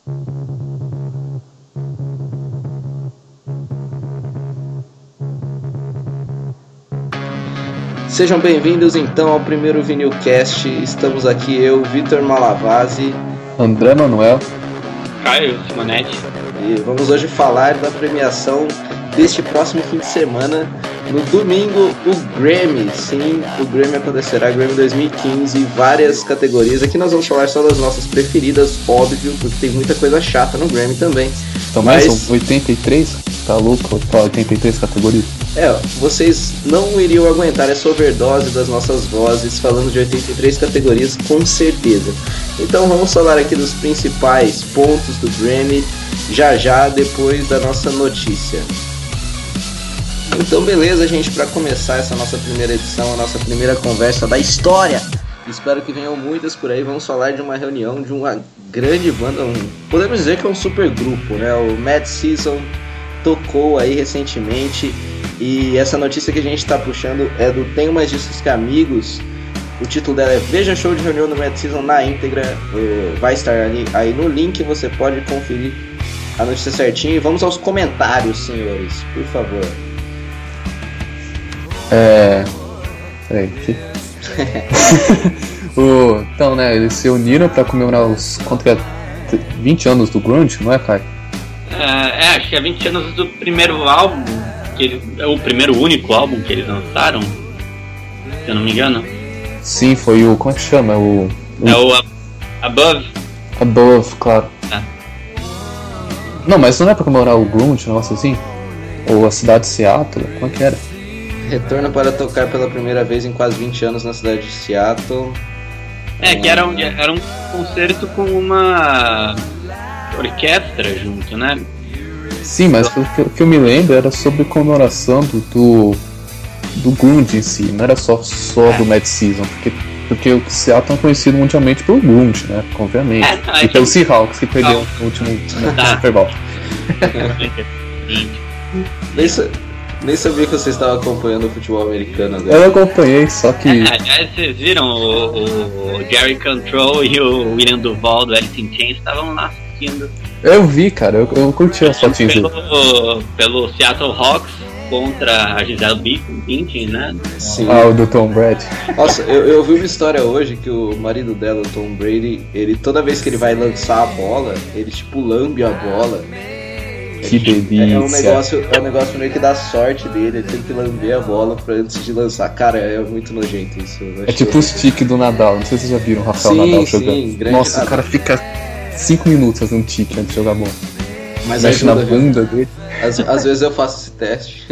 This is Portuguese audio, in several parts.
Sejam bem-vindos então ao primeiro Vinilcast. Estamos aqui eu, Vitor Malavasi, André Manuel, Caio Simonetti. E vamos hoje falar da premiação deste próximo fim de semana. No domingo, o Grammy. Sim, o Grammy acontecerá, Grammy 2015, várias categorias. Aqui nós vamos falar só das nossas preferidas, óbvio, porque tem muita coisa chata no Grammy também. Então, mas são 83? Tá louco? 83 categorias? Vocês não iriam aguentar essa overdose das nossas vozes falando de 83 categorias, com certeza. Então vamos falar aqui dos principais pontos do Grammy, já depois da nossa notícia. Então beleza, gente, para começar essa nossa primeira edição, a nossa primeira conversa da história, espero que venham muitas por aí. Vamos falar de uma reunião de uma grande banda, podemos dizer que é um super grupo, né? O Mad Season tocou aí recentemente, e essa notícia que a gente está puxando é do Tenho Mais Discos Que Amigos. O título dela é Veja Show de Reunião do Mad Season na íntegra. Vai estar ali, aí no link, você pode conferir a notícia certinha. E vamos aos comentários, senhores, por favor. Então, né, eles se uniram pra comemorar os 20 anos do Grunge, não é, Kai? Acho que é 20 anos do primeiro álbum, é o primeiro único álbum que eles lançaram, se eu não me engano. Sim, foi o, como é que chama? É o Above. Above, claro. Não, mas não é pra comemorar o Grunge, um negócio assim? Ou a cidade de Seattle, como é que era? Retorna para tocar pela primeira vez em quase 20 anos na cidade de Seattle. Que era um concerto com uma orquestra junto, né? Sim, mas o que eu me lembro era sobre comemoração do Grunge em si, não era só do Mad Season, porque o Seattle é conhecido mundialmente pelo Grunge, né? Obviamente. E pelo Seahawks, que perdeu no último Super Bowl. Nem sabia que você estava acompanhando o futebol americano agora. Eu acompanhei, só que... Vocês viram o Gary Cantrell e o William Duval do Alice in Chains estavam lá assistindo. Eu vi, cara, eu curti as fotinhas dele. Pelo Seattle Hawks contra a Gisele Bündchen, né? Sim. O do Tom Brady. Nossa, eu vi uma história hoje que o marido dela, o Tom Brady, ele toda vez que ele vai lançar a bola, ele tipo lambe a bola. Que delícia. É um negócio meio que da sorte dele, ele tem que lamber a bola antes de lançar. Cara, é muito nojento isso. É tipo o stick do Nadal, não sei se vocês já viram o Rafael Nadal jogando. Nossa, o cara fica 5 minutos fazendo um tique antes de jogar a bola. Mas mexe na bunda dele. Às vezes eu faço esse teste.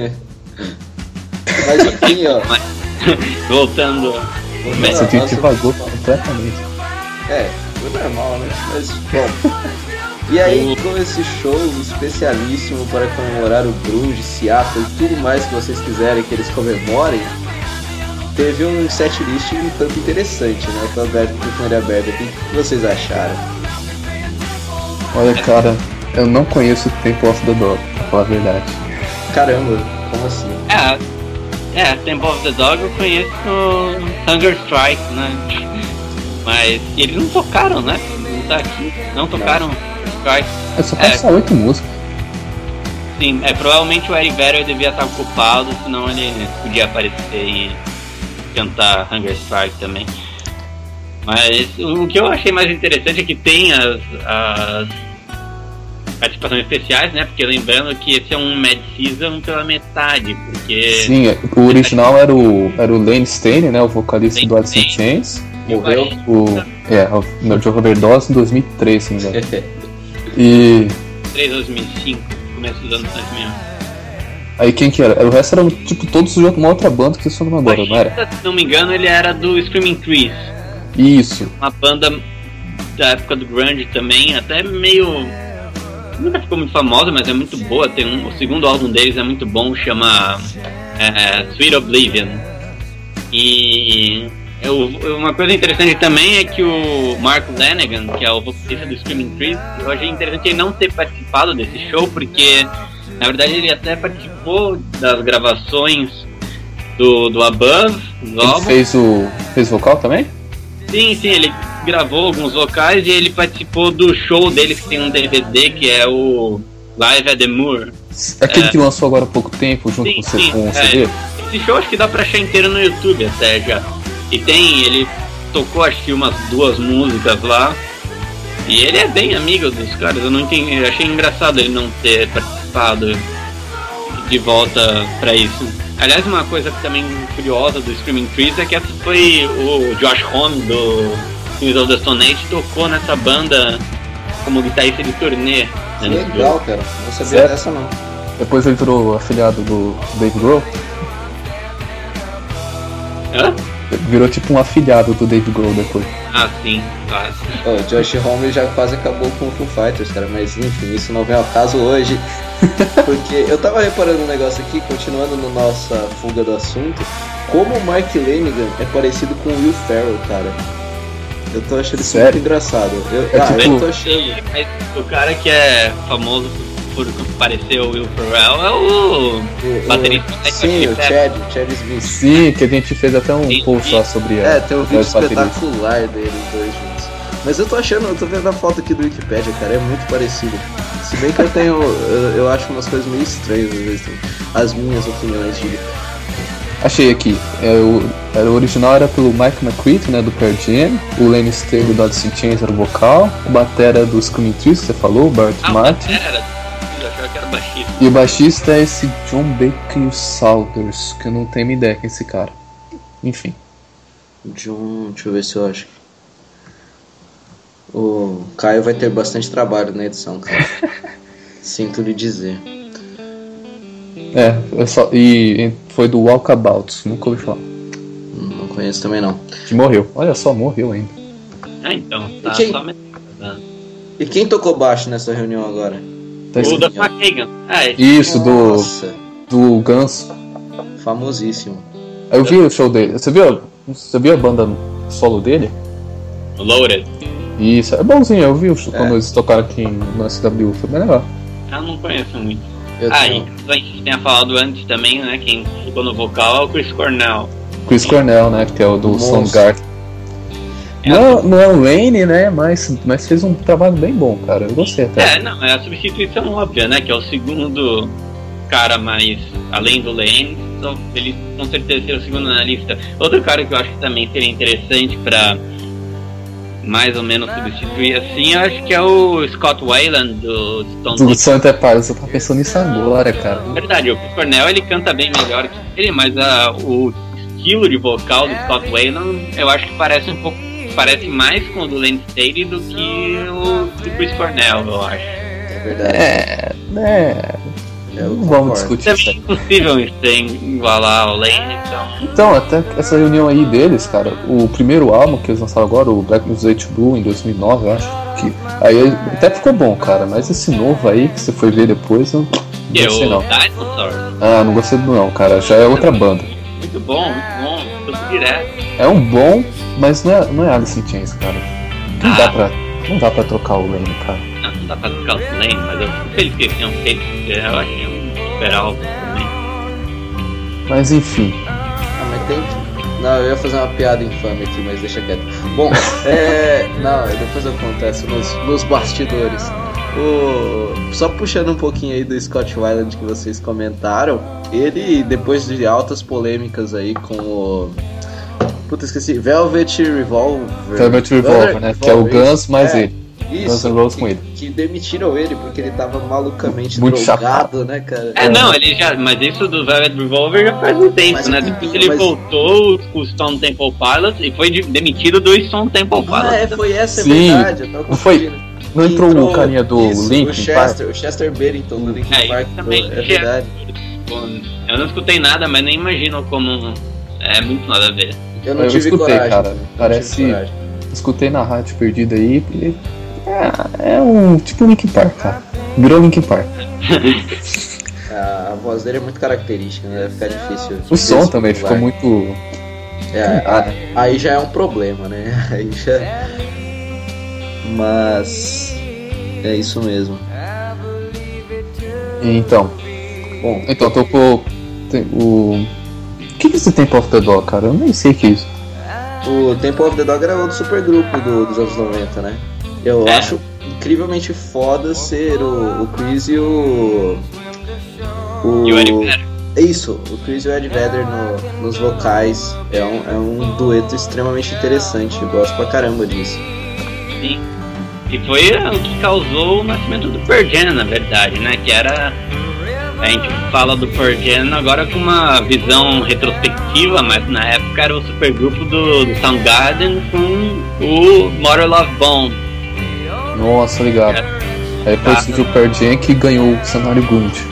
Mas enfim, ó. Voltando. Nossa, a gente vagou completamente. Foi normal, né? Mas, bom. E aí, com esse show especialíssimo para comemorar o Grunge, Seattle e tudo mais que vocês quiserem que eles comemorem, teve um setlist um tanto interessante, né? Tô aberto com ele aberto aqui. O que vocês acharam? Olha, cara, eu não conheço o Temple of the Dog, pra falar a verdade. Caramba, como assim? Temple of the Dog eu conheço Hunger Strike, né? Mas eles não tocaram, né? Não tá aqui, não tocaram. Eu só posso 8 músicas. Sim, provavelmente o Eric Vedder devia estar ocupado, senão ele podia aparecer e cantar Hunger Strike também. Mas o que eu achei mais interessante é que tem as participações especiais, né? Porque lembrando que esse é um Mad Season pela metade, porque... Sim, o original era o Lane Staley, né? O vocalista do Alice in Chains. Morreu? De overdose em 2003, se não me engano. E... 2005, começo dos anos 2000. Aí quem que era? O resto era tipo todos juntos, uma outra banda que eu não agora, não era? Se não me engano, ele era do Screaming Trees. Isso. Uma banda da época do grunge também, até meio... Nunca ficou muito famosa, mas é muito boa. O segundo álbum deles é muito bom, chama Sweet Oblivion. E... uma coisa interessante também é que o Mark Lanegan, que é o vocalista do Screaming Trees, eu achei interessante ele não ter participado desse show, porque na verdade ele até participou das gravações do Above, do álbum. Fez vocal também? Sim, ele gravou alguns vocais e ele participou do show deles que tem um DVD que é o Live at the Moor. Aquele que lançou agora há pouco tempo, junto com o CD? Esse show acho que dá pra achar inteiro no YouTube até já. E ele tocou acho que umas 2 músicas lá. E ele é bem amigo dos caras, eu não entendi, eu achei engraçado ele não ter participado de volta pra isso. Aliás, uma coisa também curiosa do Screaming Trees é que essa foi o Josh Homme do Queens of the Stone Age tocou nessa banda como guitarrista de turnê. Que legal, cara, não sabia dessa não. Depois ele virou afiliado do Dave Grohl. Hã? Virou tipo um afiliado do Dave Grohl depois. Ah, sim, claro. O Josh Homme já quase acabou com o Foo Fighters, cara, mas enfim, isso não vem ao caso hoje. Porque eu tava reparando um negócio aqui, continuando na nossa fuga do assunto, como o Mark Lanigan é parecido com o Will Ferrell, cara. Eu tô achando isso muito engraçado. Eu tô achando... Mas o cara que é famoso por parecer o Will Ferrell é o baterista. Sim, o Chad Smith. Sim, que a gente fez até um post lá sobre tem um vídeo espetacular deles dois juntos. Mas eu tô vendo a foto aqui do Wikipedia, cara, é muito parecido. Se bem que eu acho umas coisas meio estranhas às vezes, as minhas opiniões, digo. Achei aqui, o original era pelo Mike McCready, né, do Pearl Jam, o Lane Staley do Alice in Chains era o vocal, o batera do Screaming Trees, que você falou, o Bart Martin. Eu achava que era baixista. E o baixista é esse John Baker Saunders, que eu não tenho ideia quem é esse cara. Enfim. Deixa eu ver se eu acho. O Caio vai ter bastante trabalho na edição, cara. Sinto lhe dizer. E foi do Walkabouts, nunca ouvi falar. Não conheço também não. Que morreu, olha só, morreu ainda. Então, tá só E quem tocou baixo nessa reunião agora? O da McKagan. Isso, do Guns. Famosíssimo. Eu vi o show dele. Você viu a banda no solo dele? Loaded. Isso, é bonzinho, eu vi quando eles tocaram aqui no SW, foi bem legal. Eu não conheço muito. E a gente tinha falado antes também, né, quem ficou no vocal é o Chris Cornell. Chris Cornell, né, que é o do Soundgarden. Não é o Lane, né, mas fez um trabalho bem bom, cara, eu gostei até. É a substituição óbvia, né, que é o segundo cara mais, além do Lane, então ele com certeza seria o segundo na lista. Outro cara que eu acho que também seria interessante pra mais ou menos substituir assim, eu acho que é o Scott Weiland do Stone Temple. Do Stone Temple Pilots, eu tava pensando nisso agora, cara. Verdade, o Chris Cornell ele canta bem melhor que ele, mas o estilo de vocal do Scott Weiland eu acho que parece mais com o do Lane Staley do que o do Chris Cornell, eu acho. É verdade. Não vamos discutir isso. É impossível igualar ao Lane, então, até essa reunião aí deles, cara, o primeiro álbum que eles lançaram agora, o Black Music Blue, em 2009, eu acho que aí até ficou bom, cara, mas esse novo aí, que você foi ver depois, eu não gostei não. Dinosaur? Não gostei não, cara, já é outra banda. Muito bom, tô direto. É um bom, mas não é Alice in Chains, cara. Não dá pra trocar o Lane, cara. Não dá pra trocar o Lane, mas eu fico feliz que eles tenham feito, porque eu achei um super álbum também. Mas enfim. Mas tem... Não, eu ia fazer uma piada infame aqui, mas deixa quieto. Bom, não, depois acontece nos bastidores. Só puxando um pouquinho aí do Scott Weiland que vocês comentaram, ele, depois de altas polêmicas aí com o... Puta, esqueci. Velvet Revolver, né? Que é o Guns mais ele. Isso, Guns N' Roses com ele. Que demitiram ele porque ele tava malucamente muito drogado, chapado, né, cara? Ele já... Mas isso do Velvet Revolver já faz um tempo, né? Depois ele voltou com o Stone Temple Pilots e foi demitido do Stone Temple Pilots. Foi essa, sim, é verdade. Não foi... Não entrou o carinha do Linkin Park? O Chester Bennington do Linkin Park. Também é verdade. Eu não escutei nada, mas nem imagino como... É muito nada a ver. Eu não tive escutei, coragem, cara. Parece... Escutei na rádio perdida aí. É um tipo Linkin Park, cara. Virou Linkin Park. A voz dele é muito característica, né? Vai ficar difícil. O som também ficou muito... Aí já é um problema, né? Aí já... Mas... É isso mesmo. Então... Bom, tocou... O que esse Temple of the Dog, cara? Eu nem sei o que é isso. O Temple of the Dog era outro supergrupo dos anos 90, né? Eu acho incrivelmente foda ser o Chris e o Ed Vedder. Isso, o Chris e o Ed Vedder nos vocais. É um dueto extremamente interessante. Eu gosto pra caramba disso. Sim. E foi o que causou o nascimento do Pearl Jam, na verdade, né? Que era... A gente fala do Pearl Jam agora com uma visão retrospectiva, mas na época era o supergrupo do Soundgarden com o Mother Love Bone. Nossa, ligado. Aí depois surgiu o Pearl Jam que ganhou o cenário grunge.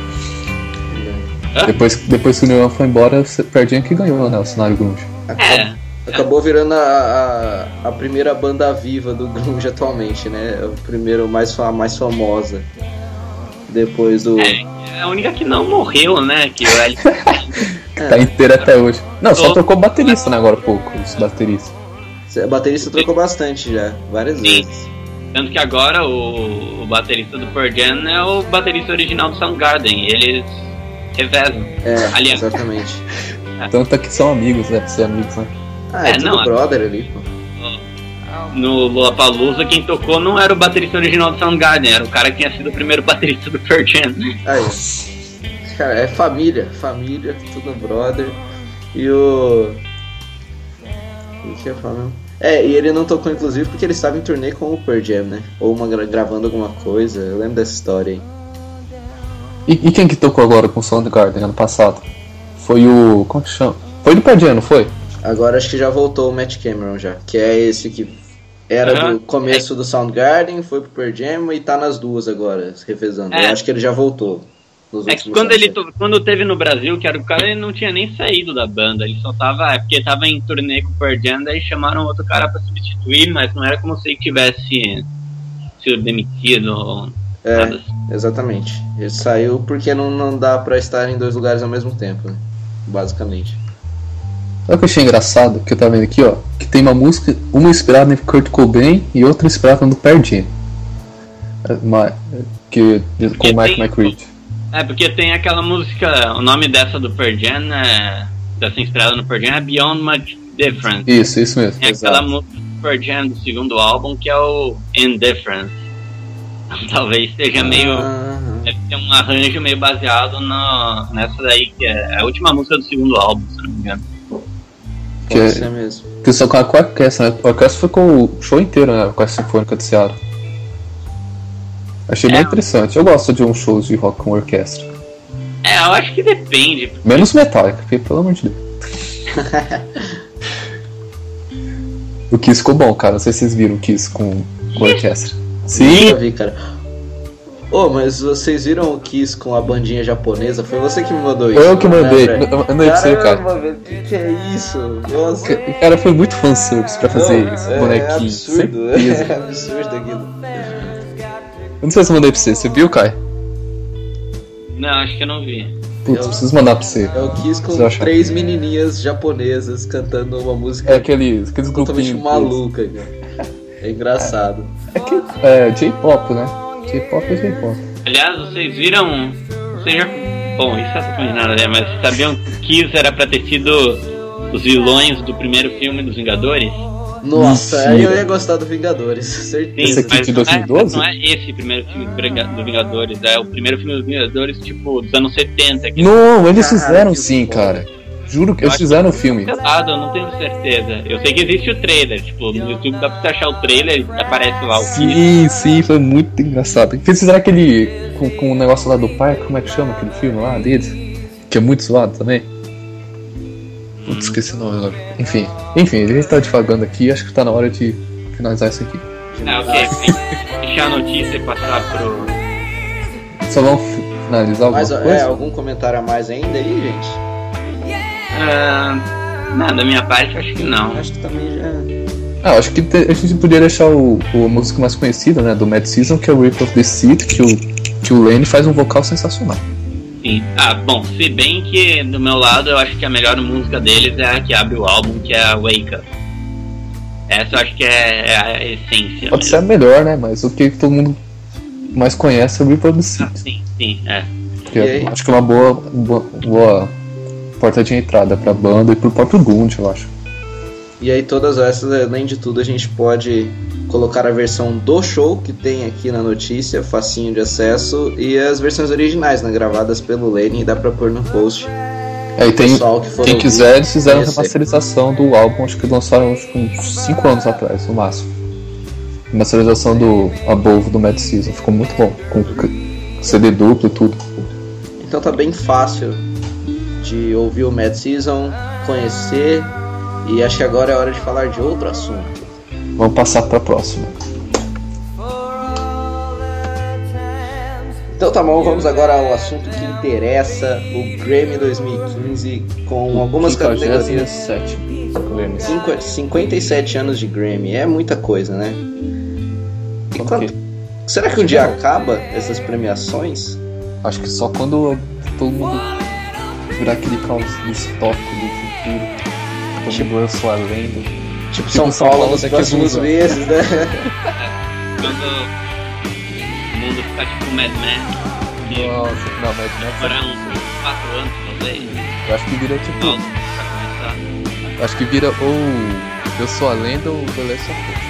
Depois que o Neil foi embora, o Pearl Jam que ganhou, né, o cenário grunge. Acabou virando a primeira banda viva do grunge atualmente, né? O primeiro mais famosa. Depois do... É a única que não morreu, né? Que o L... que tá inteira até hoje. Não, só trocou baterista, né, agora há pouco, os bateristas. O baterista trocou bastante já, várias vezes. Tanto que agora o baterista do Pearl Jam é o baterista original do Soundgarden. E eles revezam. Aliás, exatamente. Tanto que são amigos, né? Pra ser amigos, né? É tudo brother ali, pô. No Lollapalooza, quem tocou não era o baterista original do Soundgarden, era o cara que tinha sido o primeiro baterista do Pearl Jam. Aí, cara, é família, tudo brother. E o que eu falo mesmo? E ele não tocou inclusive porque ele estava em turnê com o Pearl Jam, né? Ou gravando alguma coisa, eu lembro dessa história aí. E quem que tocou agora com o Soundgarden ano passado? Foi o... como que chama? Foi do Pearl Jam, não foi? Agora acho que já voltou o Matt Cameron já, que é esse que era do começo do Soundgarden, foi pro Pearl Jam e tá nas duas agora, revezando. Eu acho que ele já voltou. Que quando teve no Brasil, que era o cara, ele não tinha nem saído da banda, ele só tava, porque tava em turnê com o Pearl Jam, daí chamaram outro cara pra substituir, mas não era como se ele tivesse sido demitido ou nada assim. Exatamente. Ele saiu porque não dá pra estar em dois lugares ao mesmo tempo, né? Basicamente. Olha o que eu achei engraçado, que eu tava vendo aqui, ó, que tem uma música, uma inspirada em Kurt Cobain e outra inspirada no Pearl Jam. Com o Mike McCready. Porque tem aquela música, o nome dessa do Pearl Jam, dessa inspirada no Pearl Jam, é Beyond Much Difference. Isso mesmo. Tem aquela música do Pearl Jam do segundo álbum, que é o Indifference. Talvez seja meio... Deve ter um arranjo meio baseado nessa daí, que é a última música do segundo álbum, se não me engano. Pode ser mesmo. Que só com a orquestra, né? A orquestra foi com o show inteiro, né? A Orquestra Sinfônica de Seattle. Achei bem interessante. Eu gosto de uns shows de rock com orquestra. Eu acho que depende. Porque... menos Metallica, porque, pelo amor de Deus. O Kiss ficou bom, cara. Não sei se vocês viram o Kiss com orquestra. Sim, eu vi, cara. Mas vocês viram o Kiss com a bandinha japonesa? Foi você que me mandou isso? Eu que mandei. Eu mandei pra você, cara. Que é isso? Nossa. Cara, foi muito fanservice pra fazer esse bonequinho. É absurdo. É absurdo aquilo. Eu não sei se eu mandei pra você. Você viu, Kai? Não, acho que eu não vi. Putz, preciso mandar pra você. É o Kiss com 3 menininhas japonesas cantando uma música. Aqueles totalmente maluca, cara. É engraçado. J-pop, né? J-pop é J-pop. Aliás, vocês viram... Bom, isso é totalmente nada a ver, mas sabiam que Kiss era pra ter sido os vilões do primeiro filme dos Vingadores? Nossa, aí eu ia gostar do Vingadores, certeza. Esse aqui de 2012? Não é esse primeiro filme do Vingadores, é o primeiro filme dos Vingadores, tipo, dos anos 70. Não, eles fizeram sim, cara. Juro que eles fizeram o filme. Eu não tenho certeza. Eu sei que existe o trailer, tipo, no YouTube dá pra você achar o trailer e aparece lá o filme. Sim, foi muito engraçado. Eles fizeram aquele, com o negócio lá do parque, como é que chama aquele filme lá deles? Que é muito zoado também. Putz, esqueci o nome agora. Enfim, a gente tá divagando aqui, acho que tá na hora de finalizar isso aqui. Ok. Deixar a notícia e passar pro... Só vamos finalizar alguma coisa? Algum comentário a mais ainda aí, gente? Não, da minha parte acho que não. Acho que também já... acho que a gente poderia deixar a música mais conhecida, né, do Mad Season, que é o Rip of the Seat, que o Lenny faz um vocal sensacional. Sim. Bom, se bem que do meu lado eu acho que a melhor música deles é a que abre o álbum, que é a Wake Up. Essa eu acho que é a essência. Pode ser a melhor, né, mas o que todo mundo mais conhece é o Rip of the Seat. Sim, é. Acho que é uma boa porta de entrada pra banda e pro próprio Grunge, eu acho. E aí todas essas, além de tudo, a gente pode colocar a versão do show que tem aqui na notícia, facinho de acesso, e as versões originais, né, gravadas pelo Lenny, dá pra pôr no post. E tem, quem quiser, eles fizeram a remasterização do álbum, acho que lançaram uns 5 anos atrás, no máximo. Remasterização do Above do Mad Season, ficou muito bom, com CD duplo e tudo. Então tá bem fácil de ouvir o Mad Season, conhecer, e acho que agora é hora de falar de outro assunto. Vamos passar pra próxima. Então tá bom, vamos agora ao assunto que interessa, o Grammy 2015, com algumas categorias. 57 anos de Grammy, é muita coisa, né? Será que um dia acaba essas premiações? Acho que só quando todo mundo virar aquele caos distópico do futuro, todo mundo lançou a lenda. Tipo São Paulo nos próximos meses, né? Quando o mundo ficar tipo Mad Max. Nossa, não, Mad Max. Demorar uns 4 anos, talvez. Eu acho que vira tipo. Eu acho que vira ou Eu Sou a Lenda ou The Last of Us.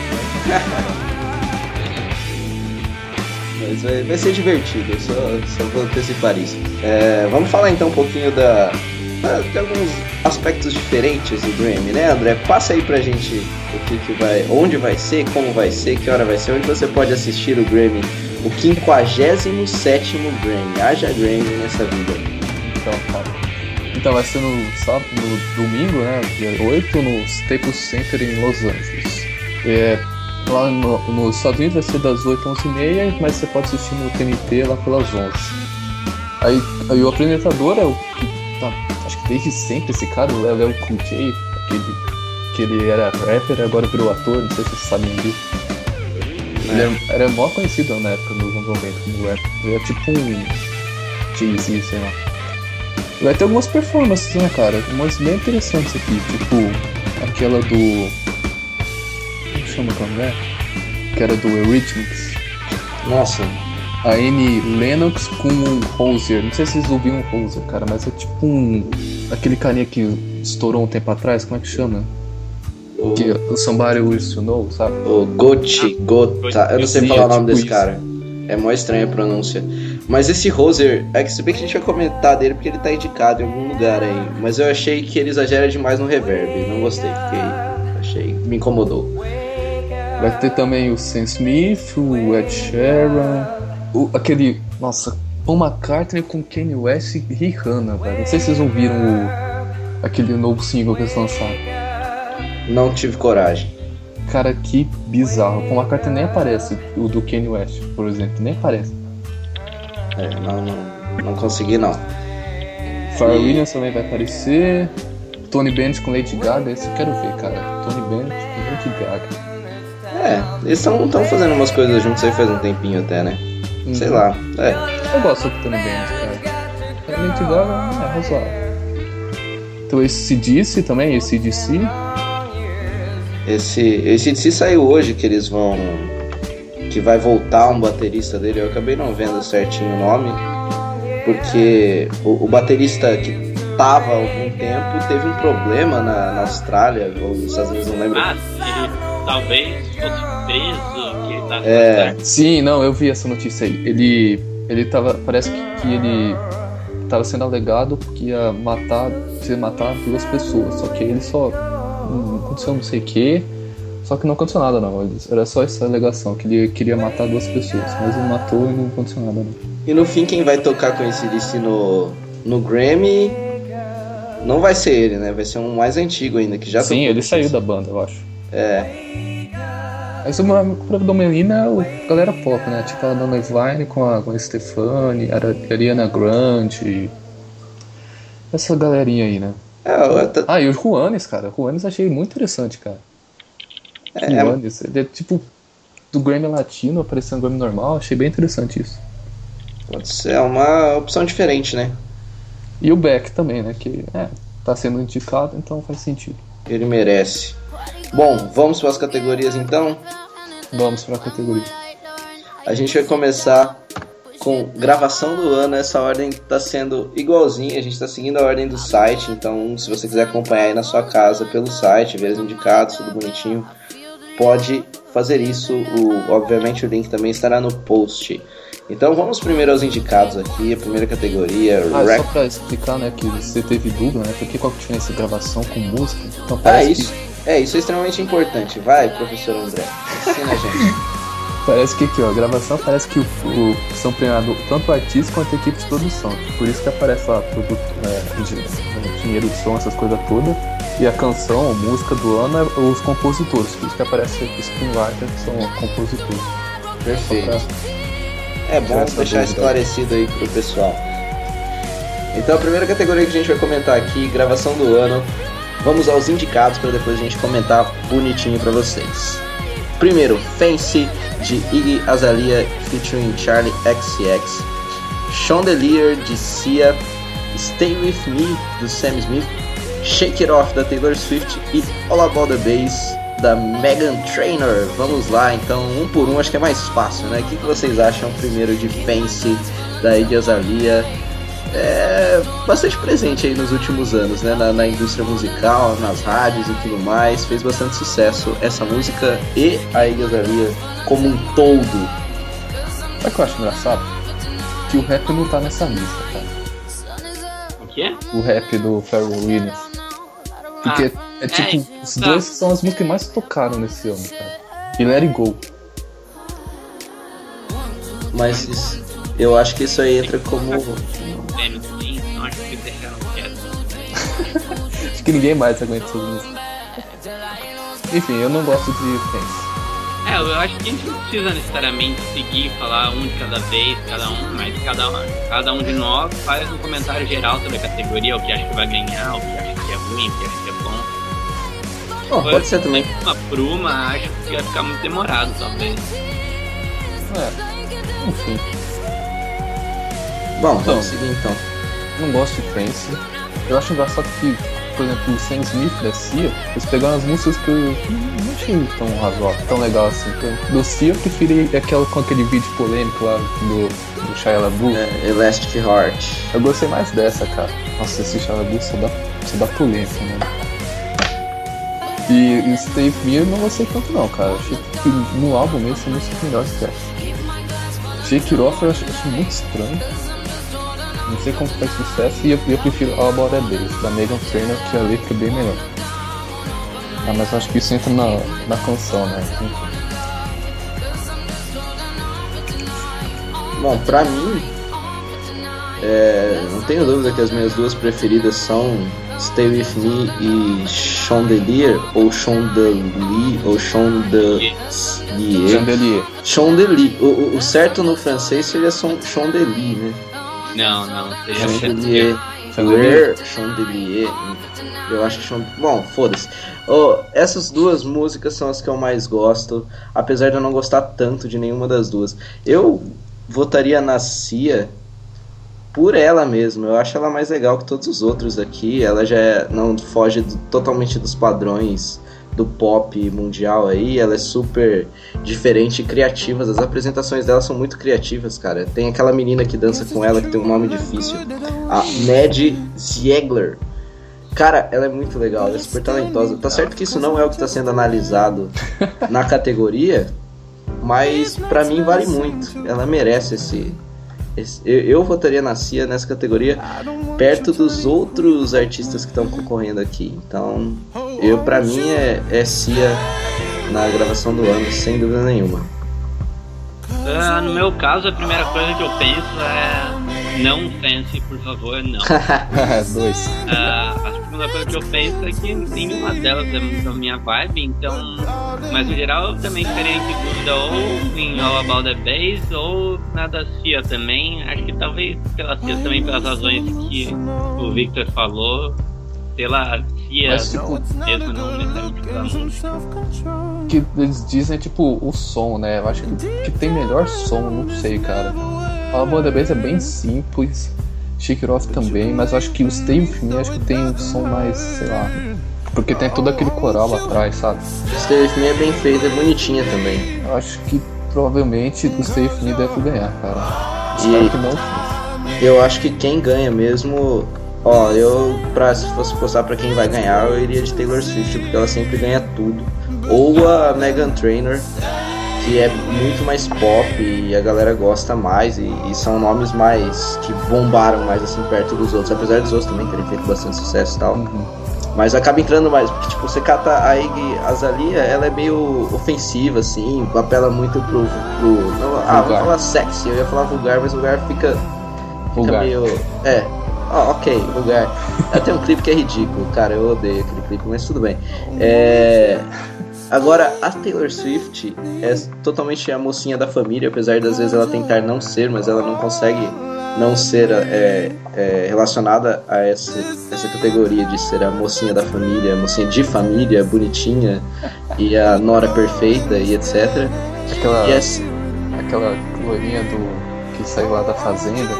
Mas vai ser divertido, eu só vou antecipar isso. Vamos falar então um pouquinho de alguns aspectos diferentes do Grammy, né, André? Passa aí pra gente o que vai, onde vai ser, como vai ser, que hora vai ser, onde você pode assistir o Grammy, o 57º Grammy. Haja Grammy nessa vida. Então vai ser no domingo, né, dia 8, no Staples Center em Los Angeles. Lá nos Estados Unidos vai ser das 8 às 11h30, mas você pode assistir no TNT lá pelas 11. Aí o apresentador é o que tá, acho que desde sempre esse cara, o Léo Cool J, que ele era rapper, agora virou ator, não sei se vocês sabem disso. Ele era mó conhecido na época, nos anos 90, como rapper. Ele é tipo um Jay-Z, sei lá. Vai ter algumas performances, né, cara? Umas bem interessantes aqui, tipo aquela do... Como chama o nome? Que era do Eurythmics. Nossa. A Annie Lennox com o Hozier. Não sei se vocês ouviram o Hozier, cara, mas é tipo aquele carinha que estourou um tempo atrás, como é que chama? O Somebody Who Used to Know, sabe? O Gota. Eu não sei falar o nome desse cara. É mó estranha a pronúncia. Mas esse Hozier, que se bem que a gente vai comentar dele porque ele tá indicado em algum lugar aí. Mas eu achei que ele exagera demais no reverb. Não gostei, me incomodou. Vai ter também o Sam Smith, o Ed Sheeran, nossa, Paul McCartney com Kanye West e Rihanna, velho. Não sei se vocês ouviram aquele novo single que eles lançaram. Não tive coragem. Cara, que bizarro. O Paul McCartney nem aparece, o do Kanye West, por exemplo, nem aparece. Não consegui não. Pharrell Williams também vai aparecer. Tony Bennett com Lady Gaga, esse eu quero ver, cara. Tony Bennett com Lady Gaga. Eles estão fazendo umas coisas juntos aí faz um tempinho até, né? Sei lá, Eu gosto do Tony Bennett, cara. A Lady Gaga é razoável. Então esse DC também, esse DC. Esse DC saiu hoje, que eles vão... Que vai voltar um baterista dele. Eu acabei não vendo certinho o nome, porque o baterista que tava há algum tempo teve um problema na Austrália ou nos Estados Unidos, não lembro. Ele talvez fosse preso, que ele tava... Sim, não, eu vi essa notícia aí. Ele tava, parece que ele tava sendo alegado que ia matar 2 pessoas, só que ele só aconteceu não sei o que. Só que não aconteceu nada não, era só essa alegação, que ele queria matar 2 pessoas, mas ele matou e não aconteceu nada não. E no fim quem vai tocar com esse DC no Grammy não vai ser ele, né? Vai ser um mais antigo ainda, que já... Sim, ele saiu da banda, eu acho. Mas o predominante é o galera pop, né? Tipo a Dona Levine com a Stefani, a Ariana Grande, essa galerinha aí, né? E o Juanes, cara. O Juanes achei muito interessante, cara. Juanes, ele é tipo do Grammy Latino aparecendo no Grammy normal, achei bem interessante isso. Pode ser uma opção diferente, né? E o Beck também, né? Que tá sendo indicado, então faz sentido. Ele merece. Bom, vamos para as categorias então? Vamos para a categoria. A gente vai começar com gravação do ano. Essa ordem tá sendo igualzinha, a gente tá seguindo a ordem do site, então se você quiser acompanhar aí na sua casa pelo site, ver os indicados, tudo bonitinho, pode fazer isso. Obviamente o link também estará no post. Então vamos primeiro aos indicados aqui, a primeira categoria. Só pra explicar, né, que você teve dúvida, né, porque qual que tinha essa gravação com música, então parece isso é extremamente importante. Vai, professor André, ensina a gente. Parece que aqui, ó, a gravação parece que são premiados tanto o artista quanto a equipe de produção, por isso que aparece lá produto, dinheiro de som, essas coisas todas, e a canção, a música do ano é os compositores, por isso que aparece aqui Screenwriter, que são compositores. Perfeito. É bom deixar esclarecido aí pro pessoal. Então a primeira categoria que a gente vai comentar aqui, gravação do ano. Vamos aos indicados para depois a gente comentar bonitinho para vocês. Primeiro, Fancy, de Iggy Azalea featuring Charli XCX. Chandelier, de Sia. Stay With Me, do Sam Smith. Shake It Off, da Taylor Swift. E All About The Bass, da Meghan Trainor. Vamos lá, então, um por um, acho que é mais fácil, né? O que vocês acham primeiro de Fancy, da Iggy Azalea? É bastante presente aí nos últimos anos, né? Na indústria musical, nas rádios e tudo mais. Fez bastante sucesso essa música e a Iggy Azalea como um todo. Sabe o que eu acho engraçado? Que o rap não tá nessa lista, cara. O quê? O rap do Pharrell Williams. Porque os dois são as músicas que mais tocaram nesse ano, cara. E Let It Go. Mas eu acho que isso aí entra como... Não acho que deixaram quieto. Acho que ninguém mais aguenta essas músicas. Enfim, eu não gosto de Fancy. Eu acho que a gente não precisa necessariamente seguir e falar um de cada vez, mas cada um de nós faz um comentário geral sobre a categoria, o que acha que vai ganhar, o que acha que é ruim, o que acha que é bom. Pode ser também. Uma pruma, acho que vai ficar muito demorado, talvez. Enfim. Bom, vamos seguir então. Não gosto de Fancy. Eu acho engraçado que, por exemplo, o Sam Smith da Sia, eles pegaram as músicas que eu não achei tão razoável, tão legal assim. Do Sia eu preferi aquela com aquele vídeo polêmico lá do Shia LaBeouf. Elastic Heart. Eu gostei mais dessa, cara. Nossa, esse Shia LaBeouf só dá polêmica, né? E Stay With Me eu não gostei tanto não, cara. Achei que no álbum mesmo são músicas melhores que essa. Shake It Off eu acho muito estranho. Não sei como faz sucesso. E eu prefiro All About That Bass, da Meghan Trainor, que a letra é bem melhor. Mas eu acho que isso entra na canção, né? Bom, pra mim, não tenho dúvida que as minhas duas preferidas são Stay With Me e Chandelier, ou Chandelier, ou Chandelier. Chandelier. O certo no francês seria Chandelier, né? Não. Chandelier. Eu acho que bom, foda-se. Essas duas músicas são as que eu mais gosto, apesar de eu não gostar tanto de nenhuma das duas. Eu votaria na Sia por ela mesma. Eu acho ela mais legal que todos os outros aqui. Ela já não foge totalmente dos padrões do pop mundial aí. Ela é super diferente e criativa. As apresentações dela são muito criativas, cara. Tem aquela menina que dança com ela que tem um nome difícil, a Maddie Ziegler. Cara, ela é muito legal, ela é super talentosa. Tá certo que isso não é o que está sendo analisado na categoria, mas pra mim vale muito. Ela merece esse... Eu votaria na Sia nessa categoria perto dos outros artistas que estão concorrendo aqui. Então, pra mim é Sia na gravação do ano, sem dúvida nenhuma. No meu caso, a primeira coisa que eu penso é não Fancy, por favor, não. Dois. A segunda coisa que eu penso é que nenhuma delas é muito a minha vibe, então... Mas no geral eu também ficaria em dúvida ou em All About The Bass ou na da Sia também. Acho que talvez pela Sia também, pelas razões que o Victor falou, pela Sia mesmo não necessariamente pela música. Que eles dizem tipo o som, né? Eu acho que tem melhor som, não sei, cara. All About The Bass é bem simples, Shake It Off também, mas eu acho que o Stay With Me acho que tem um som mais, sei lá, porque tem todo aquele coral lá atrás, sabe? Stay With Me é bem feito, é bonitinha também. Eu acho que provavelmente o Stay With Me deve ganhar, cara. Espero que não. Eu acho que quem ganha mesmo... Ó, se fosse postar pra quem vai ganhar, eu iria de Taylor Swift, porque ela sempre ganha tudo. Ou a Meghan Trainor, que é muito mais pop e a galera gosta mais, e são nomes mais que bombaram mais assim perto dos outros, apesar dos outros também terem feito bastante sucesso e tal. Mas acaba entrando mais, porque tipo, você cata a Iggy Azalea, ela é meio ofensiva assim, apela muito pro vamos falar sexy, eu ia falar vulgar, mas vulgar fica meio... ok, vulgar. Tem um clipe que é ridículo, cara, eu odeio aquele clipe, mas tudo bem. Agora, a Taylor Swift é totalmente a mocinha da família, apesar das vezes ela tentar não ser, mas ela não consegue não ser relacionada a essa categoria de ser a mocinha da família, a mocinha de família, bonitinha, e a nora perfeita, e etc. Aquela loirinha que saiu lá da fazenda.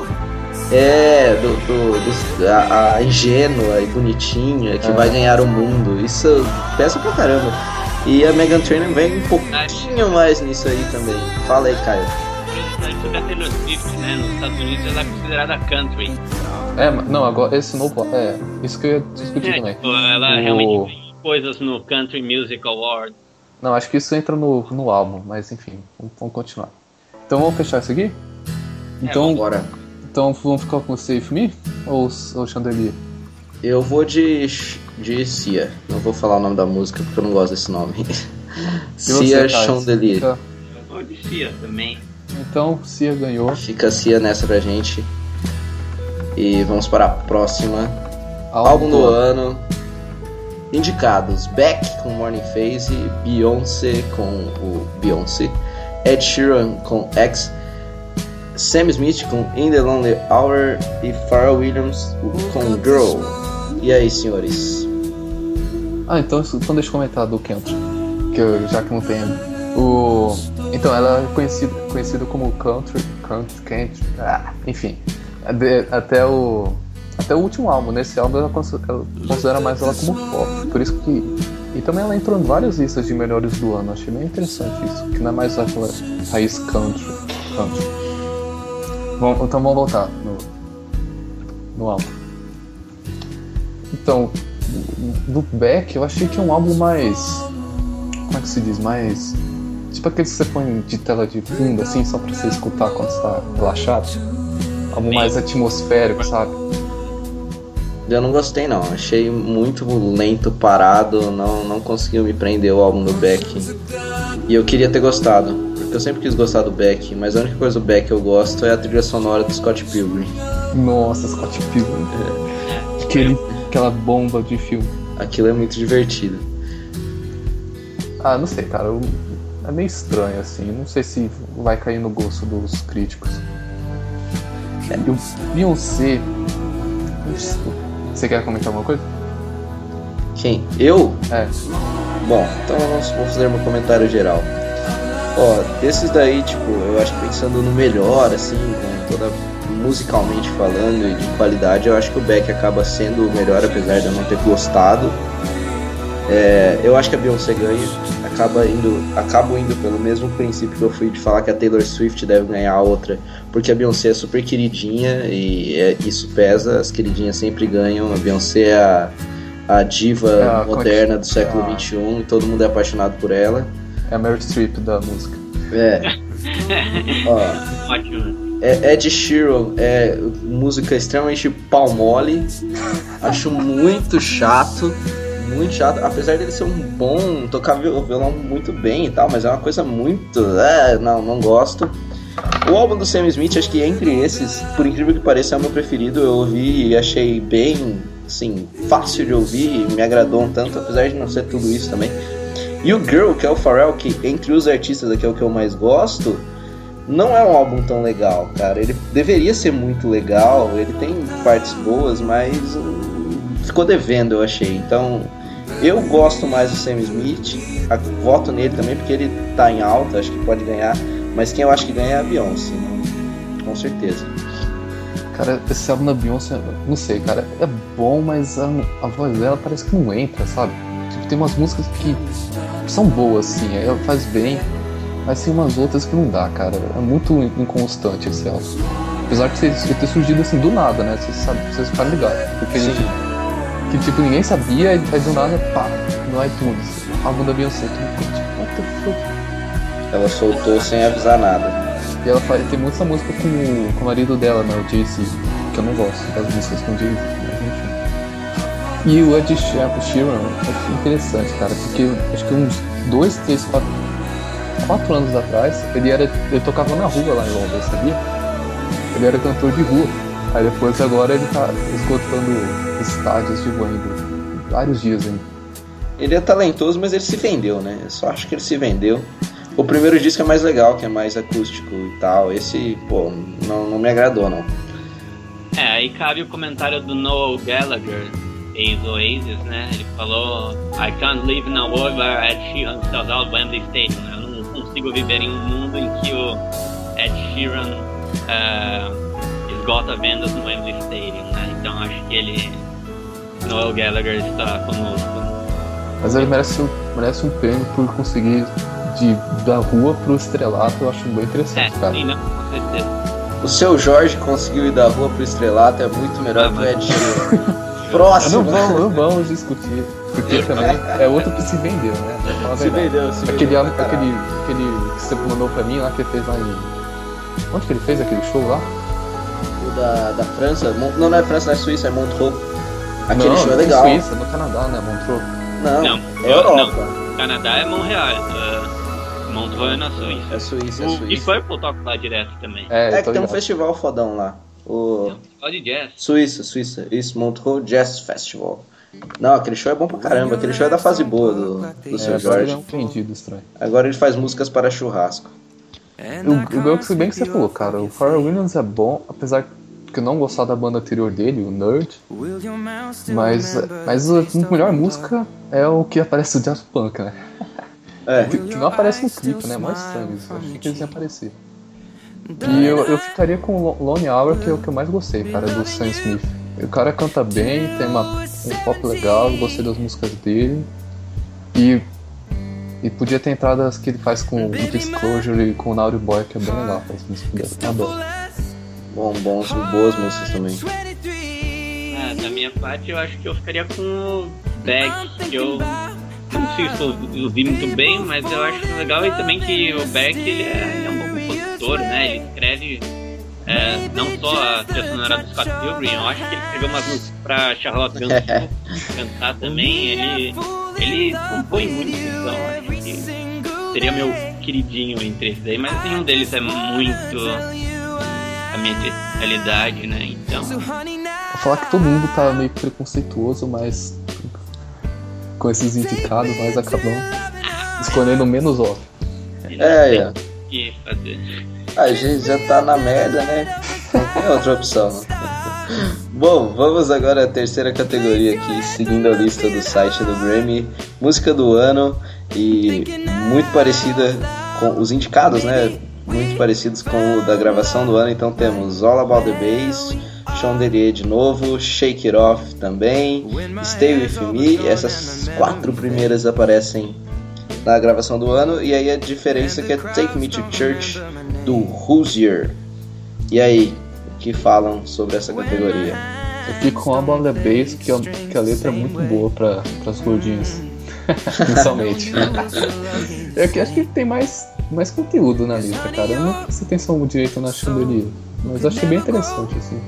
A ingênua e bonitinha que vai ganhar o mundo. Isso pesa pra caramba. E a Meghan Trainor vem um pouquinho mais nisso aí também. Fala aí, Caio. Sobre a Taylor Swift, né? Nos Estados Unidos ela é considerada country. Não, agora esse novo... isso que eu ia discutir também. Tipo, ela realmente tem coisas no Country Music Award. Não, acho que isso entra no álbum, mas enfim, vamos continuar. Então vamos fechar isso aqui? Então, bora. Então vamos ficar com o Save Me ou Chandelier? Eu vou de Sia. Não vou falar o nome da música porque eu não gosto desse nome. Sia Chandelier. Eu vou de Sia também. Então Sia ganhou. Fica Sia nessa pra gente. E vamos para a próxima. Álbum do ano. Indicados: Beck com Morning Phase, Beyoncé com o Beyoncé, Ed Sheeran com X, Sam Smith com In The Lonely Hour e Pharrell Williams com Girl. E aí, senhores? Então deixa eu comentar do Country, já que não tem. Então, ela é conhecida como Country, enfim. Até o último álbum. Nesse álbum ela considera mais ela como pop. Por isso que... E também ela entrou em várias listas de melhores do ano. Achei bem interessante isso, que não é mais aquela raiz country. Bom, então vamos voltar no álbum. Então, do Beck, eu achei que é um álbum mais... Como é que se diz? Mais... Tipo aqueles que você põe de tela de fundo, assim, só pra você escutar quando você tá relaxado. Álbum mais atmosférico, sabe? Eu não gostei não, achei muito lento, parado, não conseguiu me prender o álbum do Beck. E eu queria ter gostado, porque eu sempre quis gostar do Beck, mas a única coisa do Beck que eu gosto é a trilha sonora do Scott Pilgrim. Nossa, Scott Pilgrim. Aquela bomba de filme. Aquilo é muito divertido. Não sei, cara, é meio estranho assim, não sei se vai cair no gosto dos críticos. E o Beyoncé... Você quer comentar alguma coisa? Quem? Eu? Bom, então vou fazer meu comentário geral. Desses daí, tipo, eu acho que pensando no melhor, assim, toda musicalmente falando e de qualidade, eu acho que o Beck acaba sendo o melhor, apesar de eu não ter gostado. Eu acho que a Beyoncé ganha. Acabo indo pelo mesmo princípio que eu fui de falar que a Taylor Swift deve ganhar a outra, porque a Beyoncé é super queridinha e isso pesa, as queridinhas sempre ganham. A Beyoncé é a diva moderna do século XXI e todo mundo é apaixonado por ela. É a Meryl Streep da música. Ed Sheeran é música extremamente pau mole, acho muito chato, apesar dele ser um bom, tocar violão muito bem e tal, mas é uma coisa muito... não gosto. O álbum do Sam Smith, acho que entre esses, por incrível que pareça, é o meu preferido. Eu ouvi e achei bem, assim, fácil de ouvir e me agradou um tanto, apesar de não ser tudo isso também. E o Girl, que é o Pharrell, que entre os artistas aqui é o que eu mais gosto, não é um álbum tão legal, cara. Ele deveria ser muito legal, ele tem partes boas, mas ficou devendo, eu achei. Então... eu gosto mais do Sam Smith, voto nele também porque ele tá em alta, acho que pode ganhar, mas quem eu acho que ganha é a Beyoncé, com certeza. Cara, esse álbum da Beyoncé, não sei, cara, é bom, mas a voz dela parece que não entra, sabe? Tipo, tem umas músicas que são boas, assim, ela faz bem, mas tem umas outras que não dá, cara, é muito inconstante esse álbum. Apesar de ele ter surgido assim do nada, né? Vocês ficaram ligados. Porque que tipo, ninguém sabia, e aí do nada, pá, no iTunes, álbum da Beyoncé. Tipo, what the fuck? Ela soltou sem avisar nada. E ela tem muita música com o marido dela, né? O Jay-Z, que eu não gosto das músicas com o Jay-Z, mas enfim. E o Ed Sheeran, eu acho interessante, cara, porque acho que uns 2, 3, 4 anos atrás, ele tocava na rua lá em Londres, sabia? Ele era cantor de rua. Aí depois agora ele tá esgotando estádios de Wembley. Vários dias ainda. Ele é talentoso, mas ele se vendeu, né? Eu só acho que ele se vendeu. O primeiro disco é mais legal, que é mais acústico e tal. Esse, pô, não me agradou, não. Aí cabe o comentário do Noel Gallagher, ex-Oasis, né? Ele falou: I can't live in a world where Ed Sheeran sells out Wembley Stadium. Eu não consigo viver em um mundo em que o Ed Sheeran esgota vendas no Wembley Stadium, né? Então acho que Noel Gallagher está conosco. Mas ele merece um prêmio por conseguir da rua pro estrelato. Eu acho bem interessante, cara. Sim, não, com certeza. O Seu Jorge conseguiu ir da rua pro estrelato, é muito melhor que o Ed Sheeran. Próximo! Não vamos discutir, porque também é outro que se vendeu, né? Se vendeu. Aquele que você mandou pra mim lá, que ele fez lá em... Onde que ele fez aquele show lá? O da França? Não é França, não é Suíça, é Montreux. Aquele show é não, legal. Suíça, no Canadá, né? Montreux. Não, é Europa. Não. Canadá é Montreal. Montreux é na Suíça. É Suíça. E Purple toca lá direto também. É que tem um festival fodão lá. Festival de jazz. Suíça. Isso, Montreux Jazz Festival. Não, aquele show é bom pra caramba. Aquele show é da fase boa do Seu Jorge. Ele é um vendido estranho. Agora ele faz músicas para churrasco. O bem que você falou, cara. O Pharrell Williams é bom, apesar que eu não gostar da banda anterior dele, o Nerd. Mas a melhor música é o que aparece no Jazz Punk, né? Que não aparece no clipe, né? É mais estranho isso. Eu achei que eles iam aparecer. E eu ficaria com o Lone Hour, que é o que eu mais gostei, cara, do Sam Smith. O cara canta bem, tem um pop legal, eu gostei das músicas dele. E podia ter entradas que ele faz com o Disclosure e com o Naughty Boy, que é bem legal, as músicas dele. Tá bom. Boas músicas também. Da minha parte, eu acho que eu ficaria com o Beck, que eu não sei se eu ouvi muito bem, mas eu acho legal e também que o Beck ele é um bom compositor, né? Ele escreve não só a trilha sonora do Scott Pilgrim, eu acho que ele escreveu umas músicas pra Charlotte Gainsbourg cantar também. Ele compõe muito, então acho que seria meu queridinho entre esses aí, mas nenhum deles é muito a minha especialidade, né? Então. Vou falar que todo mundo tá meio preconceituoso, mas com esses indicados nós acabamos escolhendo menos óbvio. Que fazer. A gente já tá na merda, né? Não tem outra opção. Bom, vamos agora à terceira categoria aqui, seguindo a lista do site do Grammy. Música do ano, e muito parecida com os indicados, né? Muito parecidos com o da gravação do ano. Então temos All About the Bass, Chandelier de novo, Shake It Off também, Stay With Me. Essas 4 primeiras aparecem na gravação do ano. E aí a diferença que é Take Me to Church do Hozier. E aí, o que falam sobre essa categoria? Eu fico com All About the Bass, que a letra é muito boa para as gordinhas, principalmente. Eu acho que tem mais conteúdo na letra, cara. Eu não prestei atenção direito na Chandelier, mas achei bem interessante, assim.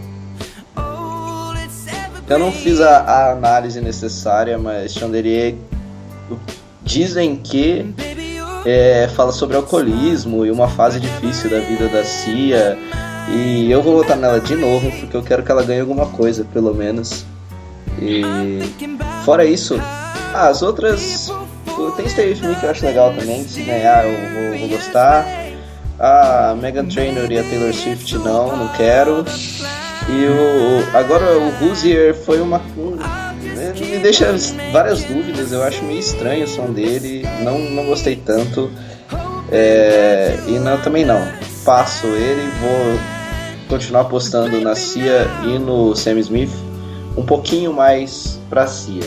Eu não fiz a análise necessária, mas Chandelier dizem que fala sobre alcoolismo e uma fase difícil da vida da Cia. E eu vou votar nela de novo, porque eu quero que ela ganhe alguma coisa, pelo menos. E fora isso, as outras... Tem Stay With Me, que eu acho legal também. Se ganhar eu vou gostar. A Meghan Trainor e a Taylor Swift não quero. E agora o Hozier foi me deixa várias dúvidas. Eu acho meio estranho o som dele. Não gostei tanto. E também não. Passo ele, vou continuar apostando na Cia e no Sam Smith. Um pouquinho mais pra Cia.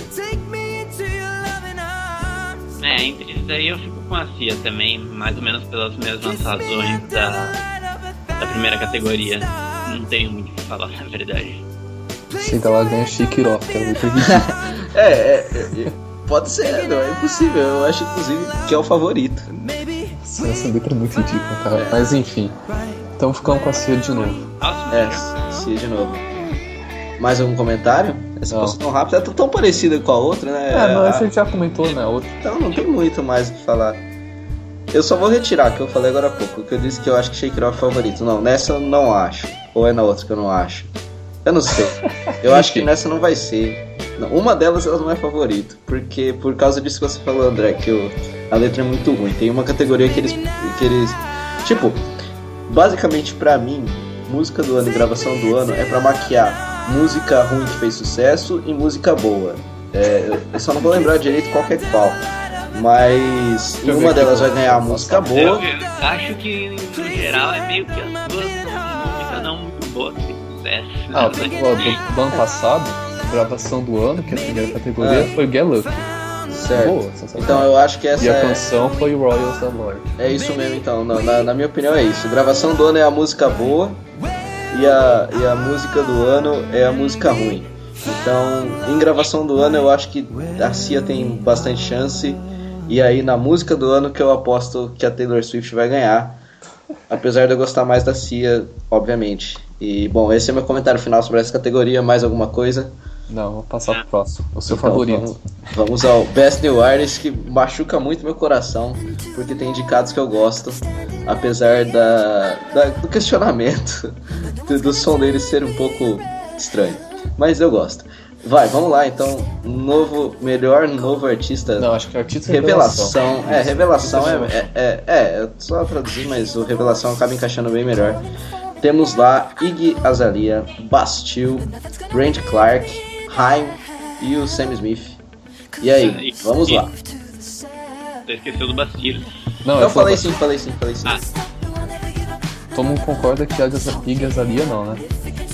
Entre isso aí eu fico com a Cia também, mais ou menos pelas mesmas razões da primeira categoria. não tenho muito o que falar, na verdade. Chega lá e ganha Shake Off, que é muito ridículo. Pode ser, não é impossível. Eu acho, inclusive, que é o favorito. Essa letra é muito ridícula, cara. Mas enfim. Então ficamos com a Cia de novo. Cia de novo. Mais algum comentário? Essa passou tão rápida, é tão parecida com a outra, né? Não, essa a gente já comentou, né? Outra. Então não tem muito mais o que falar. Eu só vou retirar o que eu falei agora há pouco, que eu disse que eu acho que Shake It Off é o favorito. Não, nessa eu não acho. Ou é na outra que eu não acho? Eu não sei. Eu acho que nessa não vai ser. Não, uma delas ela não é favorito. Porque por causa disso que você falou, André, que a letra é muito ruim. Tem uma categoria que eles. Tipo, basicamente pra mim, música do ano e gravação do ano é pra maquiar música ruim que fez sucesso e música boa. Eu só não vou lembrar direito qual que é qual. Mas uma delas vai ganhar a música boa. Eu acho que no geral é meio que as duas músicas não muito boas que sucesso. Do ano passado, gravação do ano, que é a primeira categoria, foi Get Lucky. Certo. Boa, então eu acho que essa e a canção foi Royals da Lorde. É isso mesmo, então. Na minha opinião é isso. Gravação do ano é a música boa e a música do ano é a música ruim. Então, em gravação do ano eu acho que a Cia tem bastante chance. E aí na música do ano que eu aposto que a Taylor Swift vai ganhar. Apesar de eu gostar mais da Cia, obviamente. E bom, esse é meu comentário final sobre essa categoria. Mais alguma coisa? Não, vou passar pro próximo. O seu favorito. Vamos ao Best New Artist, que machuca muito meu coração, porque tem indicados que eu gosto, apesar do questionamento do som dele ser um pouco estranho. Mas eu gosto. Vamos lá então. Melhor novo artista. Não, acho que é artista Revelação. Revelação eu só traduzi, mas o Revelação acaba encaixando bem melhor. Temos lá Iggy Azalea, Bastille, Brent Clark, Haim e o Sam Smith. E aí, vamos lá. Você esqueceu do Bastille. Não, eu falei sim. Todo mundo concorda que a Iggy Azalea não, né?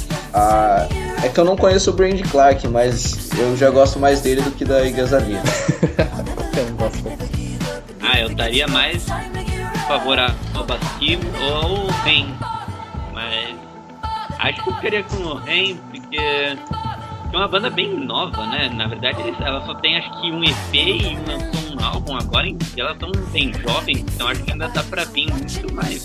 É que eu não conheço o Brent Clark, mas eu já gosto mais dele do que da Iggy Azalea. Qualquer um gosta. Eu estaria mais favorável ao Bastille ou o Haim. Mas acho que eu ficaria com o Haim, porque é uma banda bem nova, né? Na verdade, ela só tem acho que um EP e lançou um álbum agora, e elas estão bem jovens, então acho que ainda dá pra vir muito mais.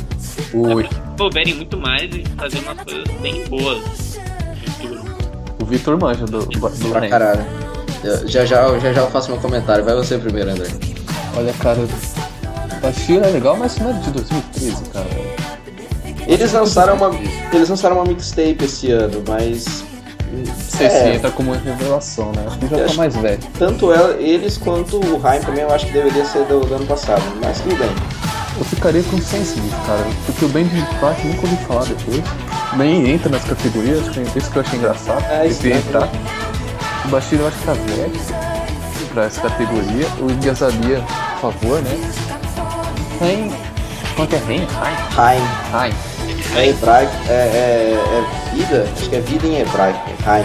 Souberem muito mais e fazer umas coisas bem boas no futuro. O Vitor manja do pra caralho. Já eu faço meu comentário. Vai você primeiro, André. Olha, cara, Bastille é legal, mas não é de 2013, cara. Eles lançaram uma mixtape esse ano, mas... Não sei se entra como revelação, né? Acho que já tá mais velho. Tanto eles quanto o Haim também eu acho que deveria ser do ano passado, mas tudo bem. Eu ficaria com o Sam Smith, cara, porque o Brent Clark nunca ouvi falar depois. Nem entra nas categorias, acho que é isso que eu achei engraçado. Ele entrar. O Bastille eu acho que tá velho pra essa categoria. O Iggy Azalea, por favor, né? Haim. Quanto é Haim? Haim. É hebraico, é vida? Acho que é vida em hebraico, Haim.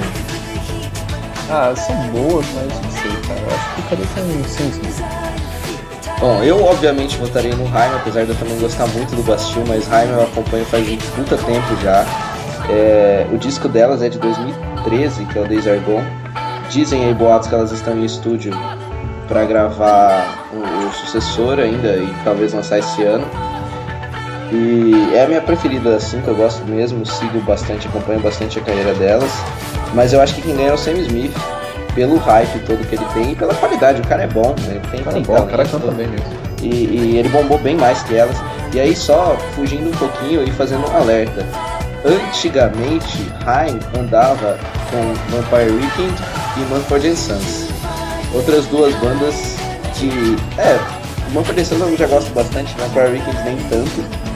São boas, mas não sei, cara. Eu acho que ficaria com o Sam Smith. Bom, eu obviamente votaria no Haim, apesar de eu também gostar muito do Bastille, mas Haim eu acompanho faz muito tempo já. O disco delas é de 2013, que é o Days Are Gone. Dizem aí boatos que elas estão em estúdio para gravar o sucessor ainda e talvez lançar esse ano. E é a minha preferida, assim, que eu gosto mesmo, sigo bastante, acompanho bastante a carreira delas. Mas eu acho que quem ganha é o Sam Smith, pelo hype todo que ele tem e pela qualidade. O cara é bom, né? Ele tem bom, o cara canta bem mesmo. E ele bombou bem mais que elas. E aí, só fugindo um pouquinho e fazendo um alerta. Antigamente, Haim andava com Vampire Weekend e Mumford & Sons. Outras duas bandas que... Mumford & Sons eu já gosto bastante, Vampire Weekend nem tanto.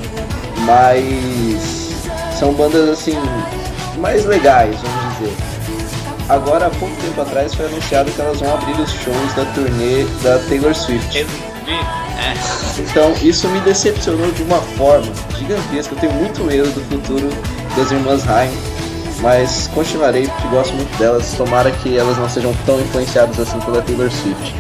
Mas são bandas assim mais legais, vamos dizer. Agora, há pouco tempo atrás foi anunciado que elas vão abrir os shows da turnê da Taylor Swift. Então isso me decepcionou de uma forma gigantesca. Eu tenho muito medo do futuro das irmãs Haim, mas continuarei porque gosto muito delas. Tomara que elas não sejam tão influenciadas assim pela Taylor Swift.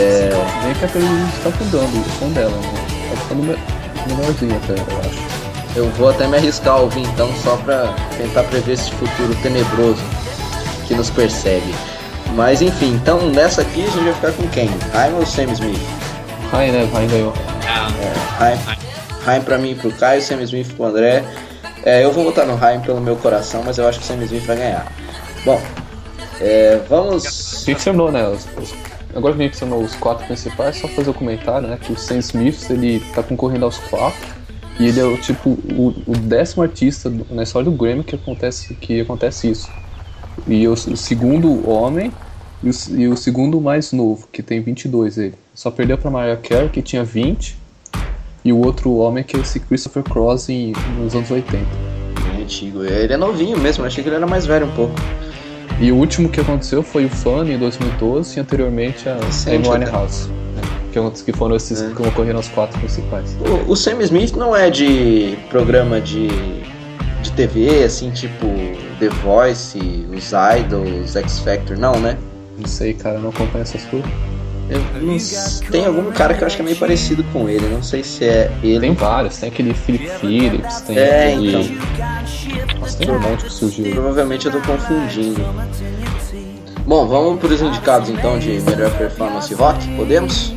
Nem que a Taylor Swift está cuidando do som dela, né? Tá ficando melhorzinho até, eu acho. Eu vou até me arriscar a ouvir então, só pra tentar prever esse futuro tenebroso que nos persegue. Mas enfim, então nessa aqui a gente vai ficar com quem? Haim ou Sam Smith? Haim, né? Haim ganhou. Haim pra mim e pro Caio, Sam Smith pro André. Eu vou votar no Haim pelo meu coração, mas eu acho que o Sam Smith vai ganhar. Bom, vamos... Ficcionou, né? Agora que a gente ficcionou os 4 principais, só fazer o comentário, né? Que o Sam Smith, ele tá concorrendo aos 4. E ele é o 10º artista na história do Grammy que acontece isso. E o segundo homem e o segundo mais novo, que tem 22 ele. Só perdeu pra Mariah Carey, que tinha 20, e o outro homem que é esse Christopher Cross nos anos 80. É antigo, ele é novinho mesmo, eu achei que ele era mais velho um pouco. E o último que aconteceu foi o Funny em 2012 e anteriormente a Amy Winehouse. Que foram esses que ocorreram os 4 principais. O Sam Smith não é de programa de TV, assim, tipo The Voice, os Idols, X Factor, não, né? Não sei, cara, não acompanho essas coisas. Tem algum cara que eu acho que é meio parecido com ele, não sei se é ele. Tem vários, tem aquele Philip Phillips, tem aquele... então. Nossa, tem um monte que surgiu. Provavelmente eu tô confundindo. Bom, vamos para os indicados então de melhor performance rock, podemos?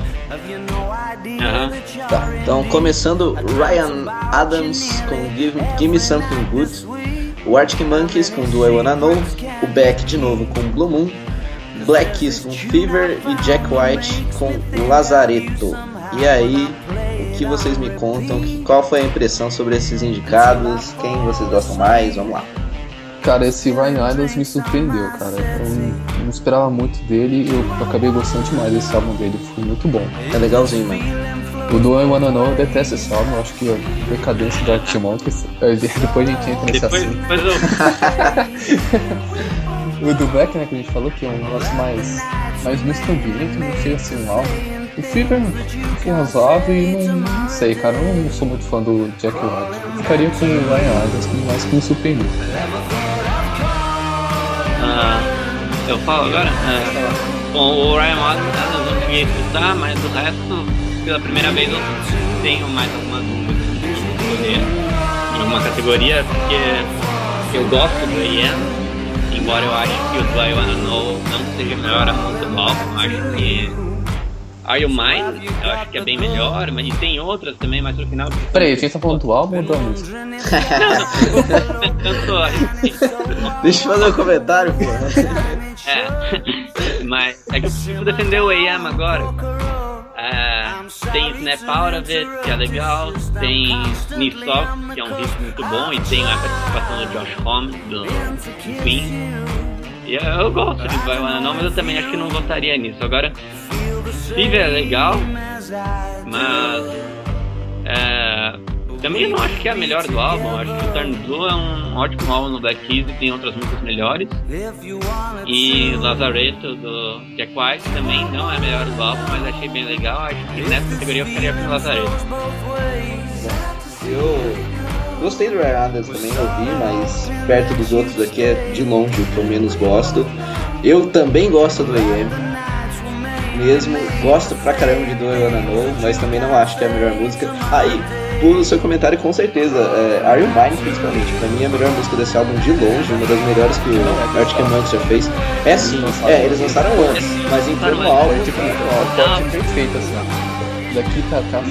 Tá, então começando, Ryan Adams com Give Me Something Good, o Arctic Monkeys com Do I Wanna Know, o Beck de novo com Blue Moon, Black Keys com Fever e Jack White com Lazaretto. E aí, o que vocês me contam? Qual foi a impressão sobre esses indicados? Quem vocês gostam mais? Vamos lá. Cara, esse Ryan Adams me surpreendeu, cara. Eu não esperava muito dele e eu acabei gostando demais desse álbum dele. Foi muito bom. É legalzinho, mano. O Do I Wanna Know, eu detesto esse álbum. Eu acho que a decadência do Arctic Monkeys. Depois a gente entra nesse assunto. O do Beck, né, que a gente falou, que é um negócio mais música ambiente, não chega a ser um álbum. O Fever foi razoável e não sei, cara, eu não sou muito fã do Jack White. Eu ficaria com o Ryan Adams, mais que me surpreendeu. Eu falo agora? Bom, o Ryan Adams eu não cheguei a escutar, mas o resto, pela primeira vez eu tenho mais algumas músicas que escolher em alguma categoria, porque eu gosto do AM. Embora eu ache que o Do I Wanna Know não seja a melhor música do álbum, acho que Are You Mine, eu acho que é bem melhor, mas tem outras também, mas no final... Peraí, a gente tá falando do álbum ou da música? Deixa eu fazer um comentário, pô. Mas é que eu preciso defender o AM agora. Tem Snap Out of It, que é legal, tem Sniff Soft, que é um riff muito bom, e tem a participação do Josh Homme, do Queen. E eu gosto de Do I Wanna Know, mas eu também acho que não votaria nisso. Agora, Fever é legal, mas também eu não acho que é a melhor do álbum. Acho que o Turn Blue é um ótimo álbum no Black Keys e tem outras músicas melhores. E Lazaretto do Jack White também não é a melhor do álbum, mas achei bem legal. Acho que nessa categoria eu ficaria com o Lazaretto. Eu gostei do Ryan Adams também, ouvi, mas perto dos outros aqui é de longe o que eu menos gosto. Eu também gosto do AM, mesmo, gosto pra caramba de Do I Wanna Know, mas também não acho que é a melhor música. Aí, o seu comentário com certeza, Are You Mine principalmente, pra mim é a melhor música desse álbum de longe, uma das melhores que o Arctic Monkeys já fez. É sim, eles lançaram antes, mas entrou no álbum, tipo, o corte perfeito assim, daqui pra cá.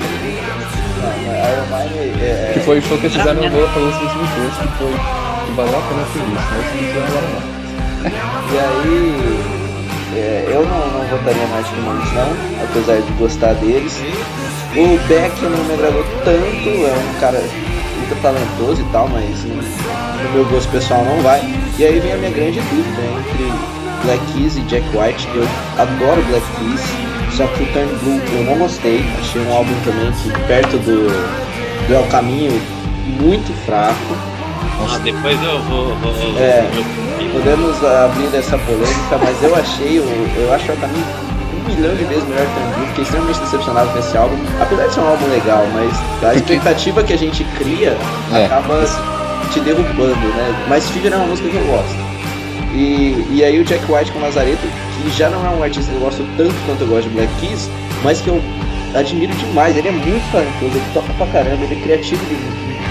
Que foi o show que eles fizeram no Lollapalooza 2012, que foi que valeu a pena por isso, mas não fizeram agora não. E aí, eu não votaria no Arctic Monkeys não, apesar de gostar deles. O Beck não me agradou tanto, é um cara muito talentoso e tal, mas no meu gosto pessoal não vai. E aí vem a minha grande dúvida entre Black Keys e Jack White. Eu adoro Black Keys, só que o Turn Blue eu não gostei. Achei um álbum também que perto do El Caminho muito fraco. Depois eu vou podemos abrir essa polêmica, mas eu acho o El Caminho 1 milhão de vezes melhor que Turn Blue. Fiquei extremamente decepcionado com esse álbum, apesar de ser um álbum legal, mas a expectativa que a gente cria acaba te derrubando, né? Mas Fever é uma música que eu gosto. E aí o Jack White com Lazaretto, que já não é um artista que eu gosto tanto quanto eu gosto de Black Keys, mas que eu admiro demais. Ele é muito talentoso, ele toca pra caramba, ele é criativo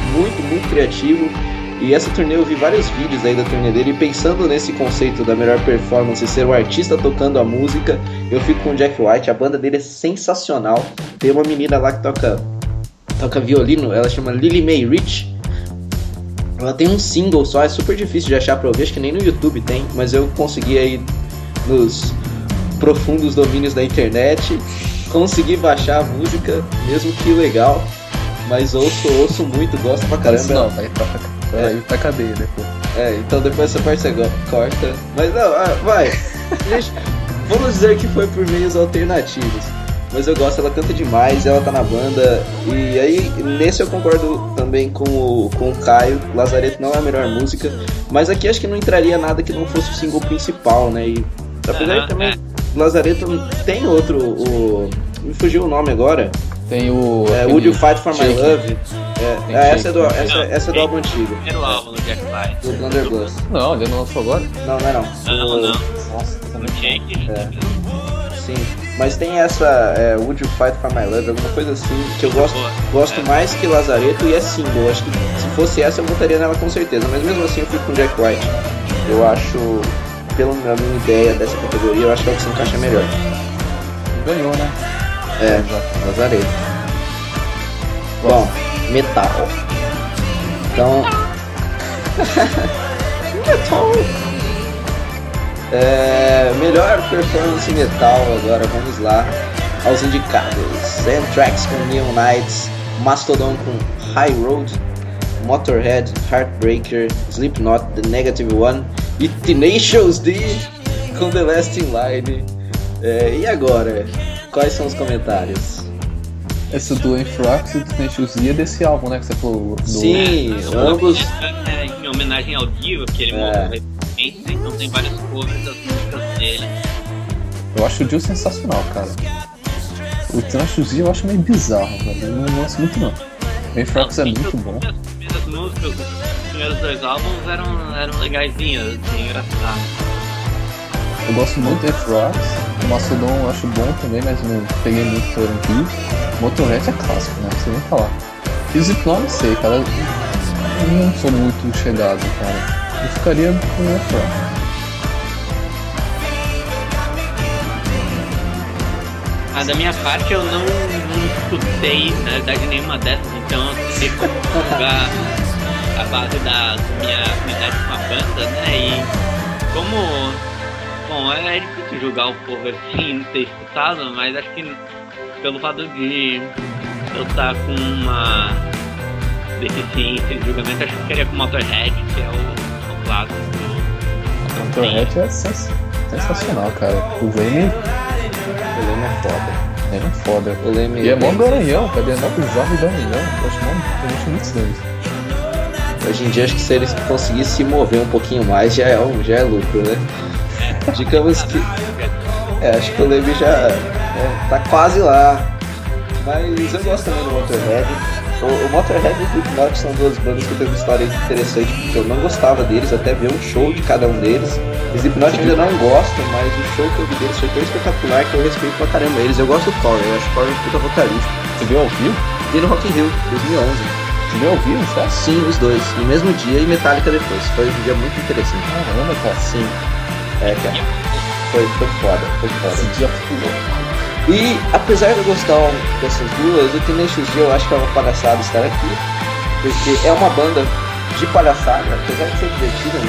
muito criativo. E essa turnê eu vi vários vídeos aí da turnê dele, e pensando nesse conceito da melhor performance ser o artista tocando a música, eu fico com o Jack White. A banda dele é sensacional. Tem uma menina lá que toca violino, ela chama Lily Mae Rich. Ela tem um single só, é super difícil de achar pra ouvir, acho que nem no YouTube tem, mas eu consegui aí nos profundos domínios da internet, consegui baixar a música, mesmo que ilegal, mas ouço muito, gosto pra caramba. Não, vai pra cadeia depois. Então depois essa parte você corta. Mas não, vai. Gente, vamos dizer que foi por meios alternativos. Mas eu gosto, ela canta demais, ela tá na banda. E aí, nesse eu concordo também com o Caio. Lazareto não é a melhor música. Mas aqui acho que não entraria nada que não fosse o single principal, né? E apesar de também, Lazareto tem outro. Me fugiu o nome agora. Tem o. Would You Fight For My Love? Essa é do álbum antigo. Primeiro álbum do Jack White. Do Blunderbuss. Não, ele não lançou agora? Não. Não. Nossa, tá muito Jake. Sim, mas tem essa Would You Fight For My Love, alguma coisa assim, que eu gosto mais que Lazareto, e é single. Acho que se fosse essa eu votaria nela com certeza, mas mesmo assim eu fico com Jack White. Eu acho, pela minha ideia dessa categoria, eu acho que é o que se encaixa melhor. Ganhou, né? Lazareto. Bom, metal. Então. Metal. Melhor performance metal agora, vamos lá aos indicados. Anthrax com Neon Knights, Mastodon com High Road, Motorhead, Heartbreaker, Slipknot, The Negative One e Tenacious D com The Last In Line. E agora, quais são os comentários? Esse do Anthrax e do Tenacious D é desse álbum, né, que você falou? Sim, ambos. Em homenagem ao Dio, que ele morreu. Então tem vários covers das músicas dele. Eu acho o Dio sensacional, cara. O Tenacious D eu acho meio bizarro, velho. Eu não gosto muito não. O Anthrax é muito bom. As primeiras músicas, os primeiros dois álbuns eram legaisinhas, assim, engraçadas. Eu gosto muito do Anthrax. O Mastodon eu acho bom também, mas não peguei muito por aqui. Motorhead é clássico, né? Não sei nem falar. E o Slipknot não sei, cara. Eu não sou muito chegado, cara. Eu ficaria com o Anthrax. Da minha parte eu não escutei, na verdade, nenhuma dessas, então eu sei como julgar a base da minha afinidade com a banda, né? E como. Bom, é difícil julgar o povo assim, não ter escutado, mas acho que pelo fato de eu estar com uma deficiência de julgamento, acho que ficaria com o Motorhead, que é o clássico. O Motorhead é sensacional, cara. O Leme é foda. Ele é foda. O Leme e é mó garanhão, cara. Ele é mó bizarro e garanhão. Eu acho muito estranho. Hoje em dia, acho que se eles conseguissem se mover um pouquinho mais, já é lucro, né? Digamos que. Acho que o Leme já tá quase lá. Mas eu gosto também do Motorhead. O Motorhead e o Slipknot são duas bandas que eu tenho uma história interessante, porque eu não gostava deles, até ver um show de cada um deles. O Slipknot eu ainda não gosto, mas o show que eu vi deles foi tão espetacular que eu respeito pra caramba eles. Eu gosto do Corey, eu acho o Corey um puta vocalista. Você viu ao vivo? Vi no Rock in Rio, 2011. Você viu ao vivo, certo? Sim, os dois, no mesmo dia, e Metallica depois. Foi um dia muito interessante. Caramba, cara. Sim. Cara. Foi foda. Esse dia foi louco. E apesar de eu gostar dessas duas, o Tenacious D eu acho que é uma palhaçada estar aqui, porque é uma banda de palhaçada, apesar de ser divertida,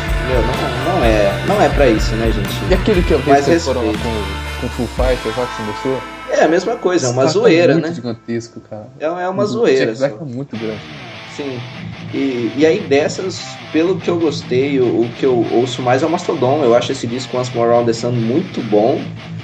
mas não é pra isso, né, gente? E aquele que eu vi que foram com Full Fighters, já que você gostou? É a mesma coisa, é uma zoeira, muito né? Gigantesco, cara. É uma zoeira. É muito grande. Sim. E aí dessas, pelo que eu gostei, o que eu ouço mais é o Mastodon. Eu acho esse disco Once More Around the Sun muito bom.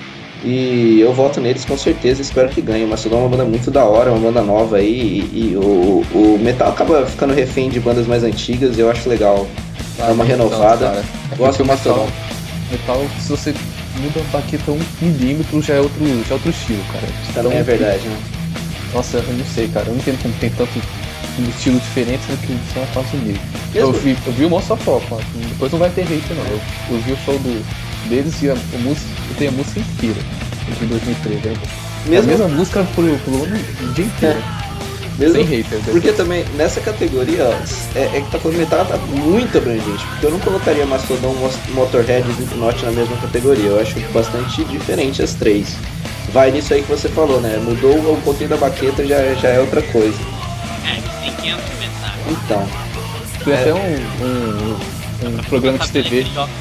E eu voto neles com certeza, espero que ganhe. O Mastodon é uma banda muito da hora, uma banda nova aí. E o metal acaba ficando refém de bandas mais antigas, e eu acho legal dar uma renovada. Gosto do Mastodon. Metal, se você muda a baqueta 1 milímetro, já é outro estilo, cara. Também é verdade, né? Nossa, eu não sei, cara. Eu não entendo como tem tanto um estilo diferente, sendo que o som é quase o mesmo. Eu vi o Monster of Rock, depois não vai ter hate não. Eu vi o show deles e eu tenho a música inteira, em 2013. A mesma música pro ano o dia inteiro. Mesmo, sem hater. porque também nessa categoria, ó, é que tá comentada muito abrangente. Porque eu não colocaria Mastodon, Motorhead e Slipknot na mesma categoria. Eu acho bastante diferente as três. Vai nisso aí que você falou, né? Mudou um pouquinho da baqueta, já é outra coisa. Tem 500 comentários. Então. Tem até um programa de TV.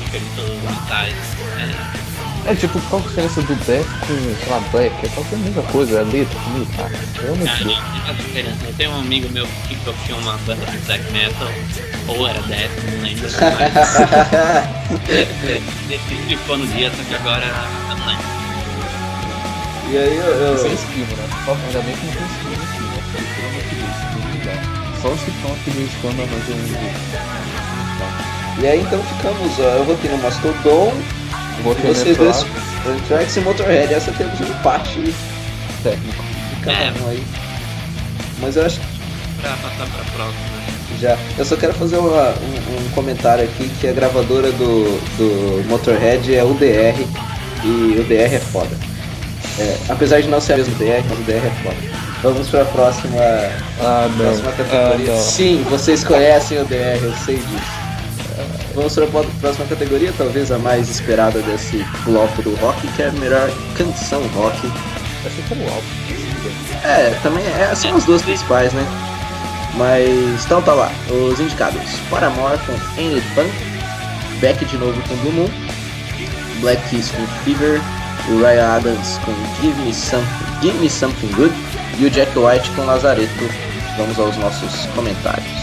Tipo, qual a diferença do Death com, sei lá, Black? É quase a mesma coisa, a letra comigo, cara. Eu tenho um amigo meu que tinha uma banda de black metal, ou era Death, não lembro. Ele ficou no dia, só que agora eu não lembro. E aí eu... Sem esquivo, né? Ainda bem que não tem esquivo aqui, né? Pelo amor de Deus, não dá. Só os que estão aqui de vez em quando arranjam um jeito. E aí então ficamos, eu vou ter no Mastodon, vocês dois, Anthrax e Motorhead. Essa temos um empate técnico de cada um aí. Mas eu acho que... Pra passar pra próxima. Já. Eu só quero fazer um comentário aqui, que a gravadora do Motorhead é UDR, e o DR é foda. Apesar de não ser a mesma DR, mas o DR é foda. Vamos pra próxima categoria. Sim, vocês conhecem o DR, eu sei disso. Vamos para a próxima categoria, talvez a mais esperada desse bloco do rock, que é a melhor canção rock. Achei que era o álbum. Também são as duas principais, né? Mas, então tá lá, os indicados: Paramore com Ain't It Fun, Beck de novo com Blue Moon, Black Keys com Fever, o Ryan Adams com Give Me Something Good e o Jack White com Lazareto. Vamos aos nossos comentários.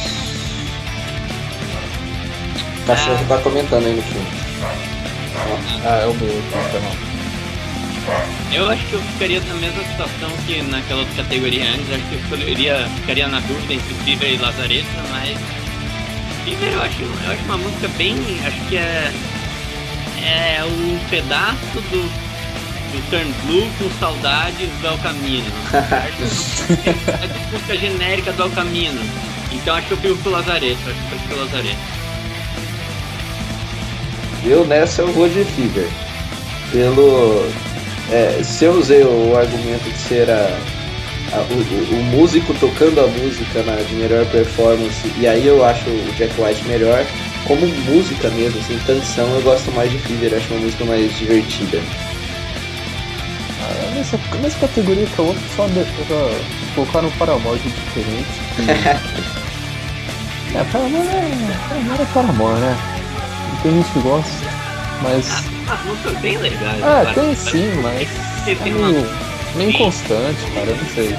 O cachorro tá comentando aí no fundo. É o meu, Eu acho que eu ficaria na mesma situação que naquela outra categoria antes. Acho que eu ficaria na dúvida entre Fever e Lazareto, mas Fever eu acho uma música bem... Acho que é um pedaço do Turn Blue com saudades do El Camino. É a música genérica do El Camino. Então acho que eu fico com o Lazareto. Eu nessa eu vou de Fever. Se eu usei o argumento de ser o músico tocando a música de melhor performance, e aí eu acho o Jack White melhor, como música mesmo, assim, canção, eu gosto mais de Fever, acho uma música mais divertida. Nessa categoria que a outra só colocaram um Paramore de diferente. Paramore é Paramore, né? Tem gente que gosta, mas... As músicas bem legais. Tem sim, mas é meio inconstante, cara, eu não sei.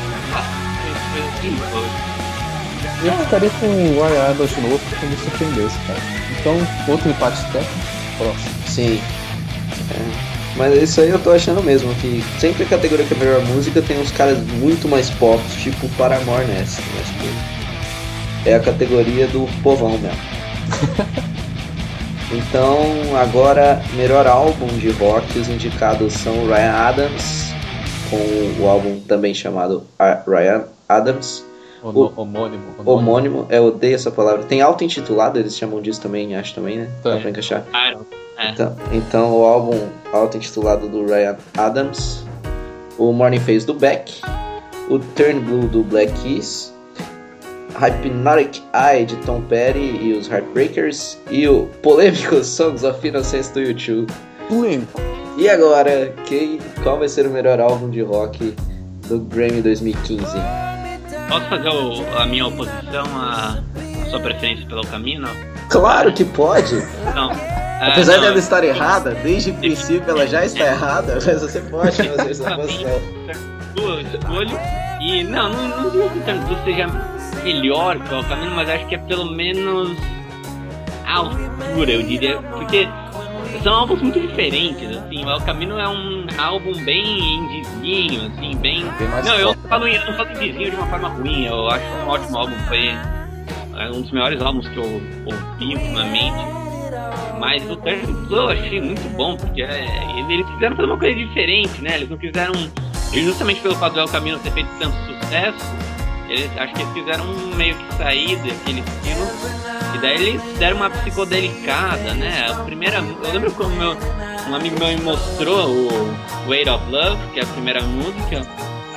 Eu ficaria com o Ryan Adams de novo, porque me surpreendesse, cara. Então, outro empate técnico, próximo. Sim. Mas isso aí eu tô achando mesmo, que sempre a categoria que é melhor música tem uns caras muito mais pop, tipo Paramore nessa. Acho que é a categoria do povão mesmo. Então, agora, melhor álbum de rock, os indicados são Ryan Adams, com o álbum também chamado Ryan Adams. Homônimo, eu odeio essa palavra. Tem auto-intitulado, eles chamam disso também, acho também, né? Dá pra encaixar. Então, o álbum auto-intitulado do Ryan Adams, o Morning Phase do Beck, o Turn Blue do Black Keys, Hypnotic Eye de Tom Petty e os Heartbreakers, e o polêmico Songs of Innocence do U2. Polêmico. E agora, qual vai ser o melhor álbum de rock do Grammy 2015? Posso fazer a minha oposição à sua preferência pelo Camino? Claro que pode! Não. Apesar dela estar errada, desde o princípio ela já está errada, mas você pode fazer essa posição. Eu escolho. E não digo que o Turn Blue seja melhor que o Camino, mas acho que é pelo menos a altura, eu diria, porque são álbuns muito diferentes, assim. O El Camino é um álbum bem indiezinho, assim, bem... Não, eu não falo indiezinho de uma forma ruim, eu acho um ótimo álbum, foi um dos melhores álbuns que eu ouvi ultimamente. Mas o Turn Blue eu achei muito bom, porque eles quiseram fazer uma coisa diferente, né? Eles não quiseram... Justamente pelo fato do El Camino ter feito tanto sucesso, acho que eles quiseram meio que sair daquele estilo, e daí eles deram uma psicodelicada, né? Eu lembro quando um amigo meu me mostrou o Weight of Love, que é a primeira música,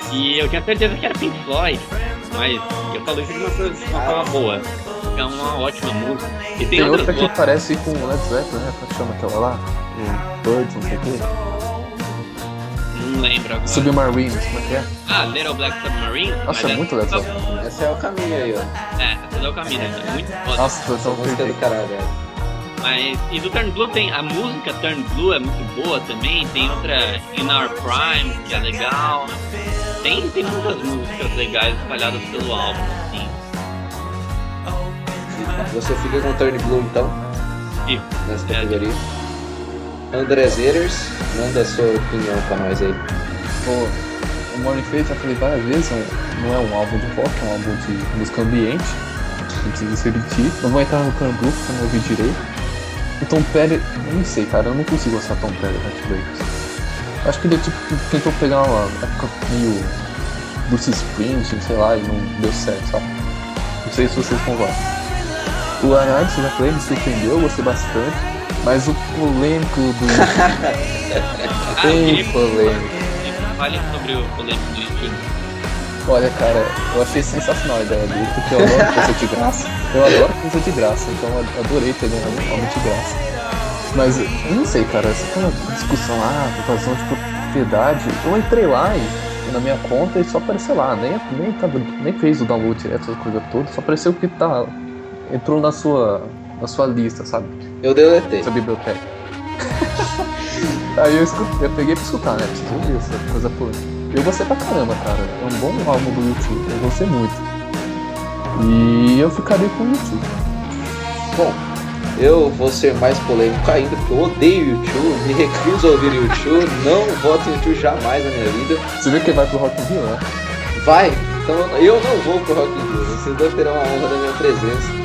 E eu tinha certeza que era Pink Floyd, mas eu falo isso de uma forma boa. É uma ótima música. E tem outra que parece com o Led Zeppelin, né? Como chama aquela lá? O Birds, não sei o quê. Não lembro agora. Submarine, como é que é? Ah, Little Black Submarine? Nossa, é muito Led Zeppelin. Essa é o caminho aí, ó. Essa é o caminho, é muito foda. Nossa, essa música é do caralho, velho. Mas, e do Turn Blue tem a música Turn Blue é muito boa também, tem outra In Our Prime, que é legal. Tem muitas músicas legais espalhadas pelo álbum, assim. Você fica com Turn Blue então? E, nessa categoria. André Zeters, manda a sua opinião pra nós aí. Pô, o Morning Fate, já falei várias vezes, não é um álbum de rock, é um álbum de música ambiente. Não precisa ser de não vou entrar no Turn Blue porque eu não ouvi direito. O Tom Petty, eu não sei, cara, eu não consigo gostar do Tom Petty do Hat Breakers. Acho que ele tipo tentou pegar uma época meio Bruce Springsteen, sei lá, e não deu certo, sabe? Não sei se vocês concordam. O Ryan Adams, eu já falei, me surpreendeu, eu gostei bastante, mas o polêmico do... Bem polêmico. Fale sobre o polêmico do YouTube. Olha, cara, eu achei sensacional a ideia dele, porque eu adoro coisa de graça. Eu adoro coisa de graça, então eu adorei ter ganhado um álbum de graça. Mas eu não sei, cara, essa discussão invasão de propriedade, eu entrei lá e na minha conta e só apareceu lá, nem fez o download direto, essa coisa toda, só apareceu que entrou na sua lista, sabe? Eu deletei. Essa biblioteca. Aí eu peguei pra escutar, né? Preciso ouvir essa coisa polêmica. Eu gostei pra caramba, cara. É um bom álbum do YouTube, eu gostei muito. E eu ficaria com o YouTube. Bom, eu vou ser mais polêmico ainda, porque eu odeio o YouTube, me recuso a ouvir o YouTube, não voto em YouTube jamais na minha vida. Você viu que vai pro Rock in Rio, né? Vai, então eu não vou pro Rock in Rio, vocês dois terão a honra da minha presença.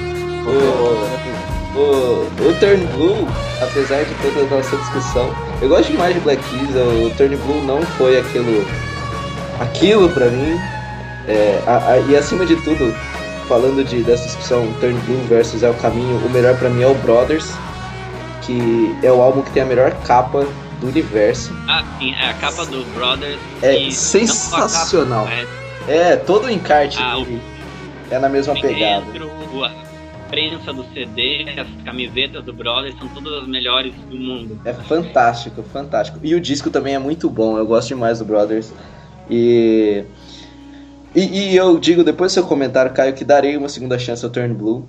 O Turn Blue, apesar de toda a nossa discussão, eu gosto demais de Black Keys. O Turn Blue não foi aquilo pra mim, e acima de tudo, falando dessa discussão Turn Blue versus É o Caminho, o melhor pra mim é o Brothers, que é o álbum que tem a melhor capa do universo. Sim, a capa do Brothers é sensacional. Todo o encarte dele é na mesma pegada. A prensa do CD, as camisetas do Brothers são todas as melhores do mundo. É fantástico, fantástico. E o disco também é muito bom, eu gosto demais do Brothers. E eu digo, depois do seu comentário, Caio, que darei uma segunda chance ao Turn Blue.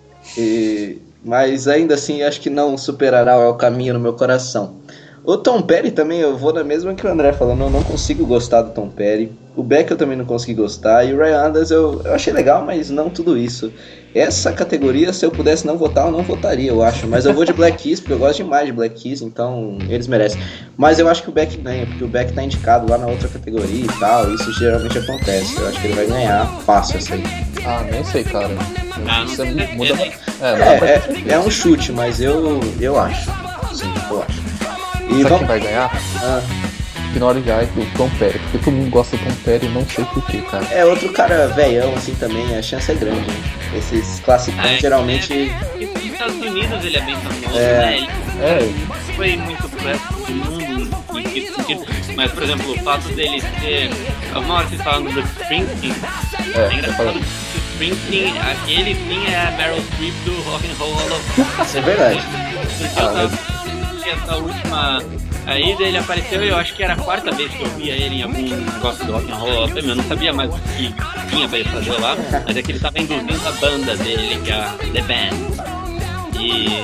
Mas ainda assim, acho que não superará o Caminho no meu coração. O Tom Petty também, eu vou na mesma que o André falando, eu não consigo gostar do Tom Petty. O Beck eu também não consegui gostar. E o Ryan Adams eu achei legal, mas não tudo isso. Essa categoria, se eu pudesse não votar, eu não votaria, eu acho. Mas eu vou de Black Keys, porque eu gosto demais de Black Keys, então eles merecem. Mas eu acho que o Beck ganha, porque o Beck tá indicado lá na outra categoria e tal. Isso geralmente acontece. Eu acho que ele vai ganhar fácil essa aí. Nem sei, cara. Isso muda. É um chute, mas eu acho. Sim, eu acho. E sabe quem vai ganhar? Ignore já do Tom Petty, porque todo mundo gosta do Tom Petty, não sei porquê, cara. É outro cara velhão assim também, a chance é grande, né? Esses classicões geralmente... Nos Estados Unidos ele é bem famoso, né? Ele foi muito próximo do mundo em sentido. Mas, por exemplo, o fato dele ser... Alguma hora vocês falam do Springsteen, é engraçado que o Springsteen, aquele sim é a Meryl Streep do Rock and Roll Hall of Fame. Isso é verdade. Essa última ida ele apareceu, eu acho que era a quarta vez que eu via ele em algum negócio do Rock and Roll of Fame. Eu não sabia mais o que tinha pra ele fazer lá, mas é que ele tava induzindo a banda dele, que é a The Band. E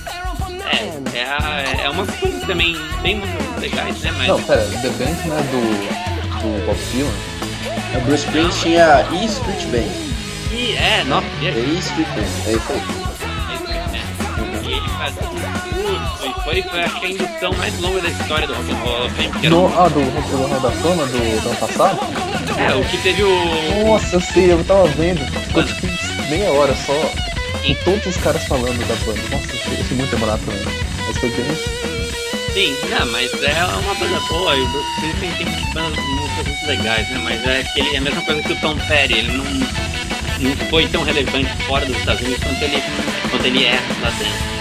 é uma coisa que também tem muito legais, né? Mas... Não, pera, The Band não é do Bob Dylan? É o Bruce Springsteen e a E Street Band. Nossa, E Street Band, é isso aí. E ele fazia foi acho que a indução mais longa da história do Rock and Roll of Fame. Do Hall da Fama do ano passado? O que teve o... Nossa, eu sei, eu tava vendo. Ficou tipo meia hora só, com todos os caras falando da banda. Nossa, eu fui muito demorado também. Mas foi bem... Sim, mas é uma banda boa, e o Bruce Springsteen tem bandas de músicas muito legais, né? Mas é que ele é a mesma coisa que o Tom Petty, ele não foi tão relevante fora dos Estados Unidos quanto ele é lá dentro.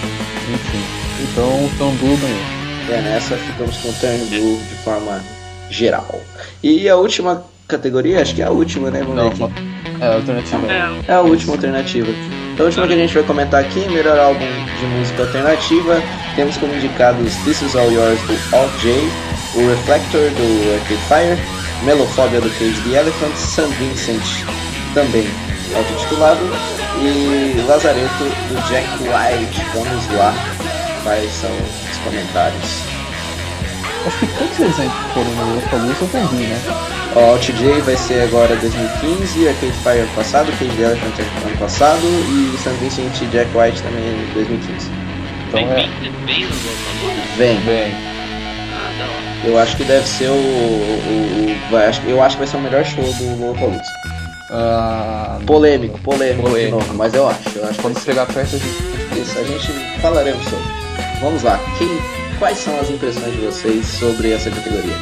Enfim, então o Turn Blue ganhou. Nessa ficamos com o Turn Blue de forma geral. E a última categoria, acho que é a última, né? Vamos ver aqui. É a alternativa. É a última alternativa. Então, a última que a gente vai comentar aqui, melhor álbum de música alternativa. Temos como indicados This Is All Yours do Alt J, o Reflector do Arcade Fire, Melophobia do Cage the Elephant, St. Vincent também autotitulado e Lazareto do Jack White. Vamos lá, quais são os comentários? Acho que todos eles aí foram no Lollapalooza eu vou vir, né? O Alt J vai ser agora 2015, Arcade Fire ano passado, Cage the Elephant ano passado e St. Vincent e Jack White também em 2015. Então Então vem no Lollapalooza? Vem. Ah, da hora. Eu acho que deve ser eu acho que vai ser o melhor show do Lollapalooza. Polêmico de novo, mas eu acho quando que chegar perto a gente... isso, a gente falaremos sobre. Vamos lá, quais são as impressões de vocês sobre essa categoria?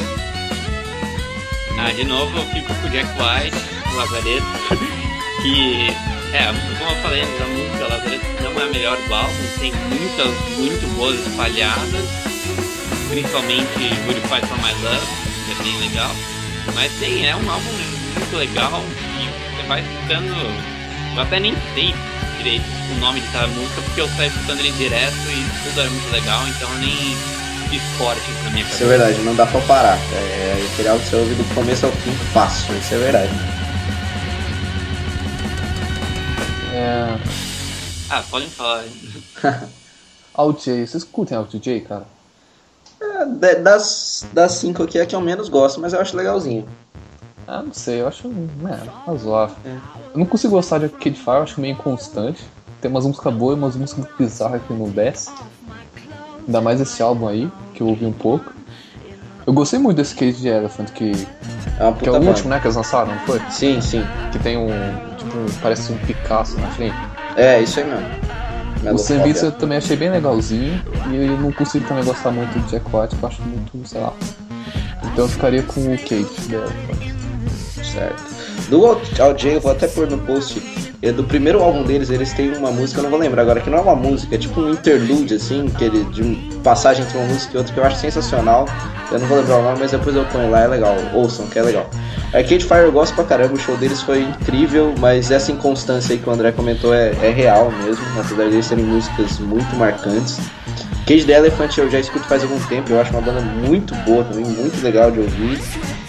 De novo eu fico com o Jack White, o Lazareto, que, como eu falei, a música Lazareto não é a melhor do álbum, tem muitas muito boas espalhadas, principalmente Good Fight for My Love, que é bem legal, mas é um álbum muito legal e você vai escutando, eu até nem sei direito o nome de cada música, porque eu saio escutando ele direto e tudo é muito legal, então eu nem fiz corte na minha cabeça. Isso é verdade, não dá pra parar, aquele álbum você ouve do começo ao fim fácil, isso é verdade. Podem falar. Alt J, vocês curtem Alt J, cara? Das 5 aqui é a que eu menos gosto, mas eu acho legalzinho. Não sei, eu acho razoável. Eu não consigo gostar de Arcade Fire, eu acho meio inconstante. Tem umas músicas boas e umas músicas bizarras que não desce. Ainda mais esse álbum aí, que eu ouvi um pouco. Eu gostei muito desse Cage the Elephant, que é o último, né, que eles lançaram, não foi? Sim. Que tem parece um Picasso na frente. É, isso aí mesmo. O St. Vincent eu também achei bem legalzinho. E eu não consigo também gostar muito do Jack White, eu acho muito, sei lá. Então eu ficaria com o Cage the Elephant. Certo. Do Alt J, eu vou até pôr no post. Do primeiro álbum deles, eles têm uma música, eu não vou lembrar agora, que não é uma música, é tipo um interlude, assim, de passagem entre uma música e outra, que eu acho sensacional. Eu não vou lembrar o nome, mas depois eu ponho lá, é legal. Ouçam, que é legal. Arcade Fire eu gosto pra caramba, o show deles foi incrível, mas essa inconstância aí que o André comentou é real mesmo, apesar deles terem músicas muito marcantes. Cage the Elephant eu já escuto faz algum tempo, eu acho uma banda muito boa também, muito legal de ouvir.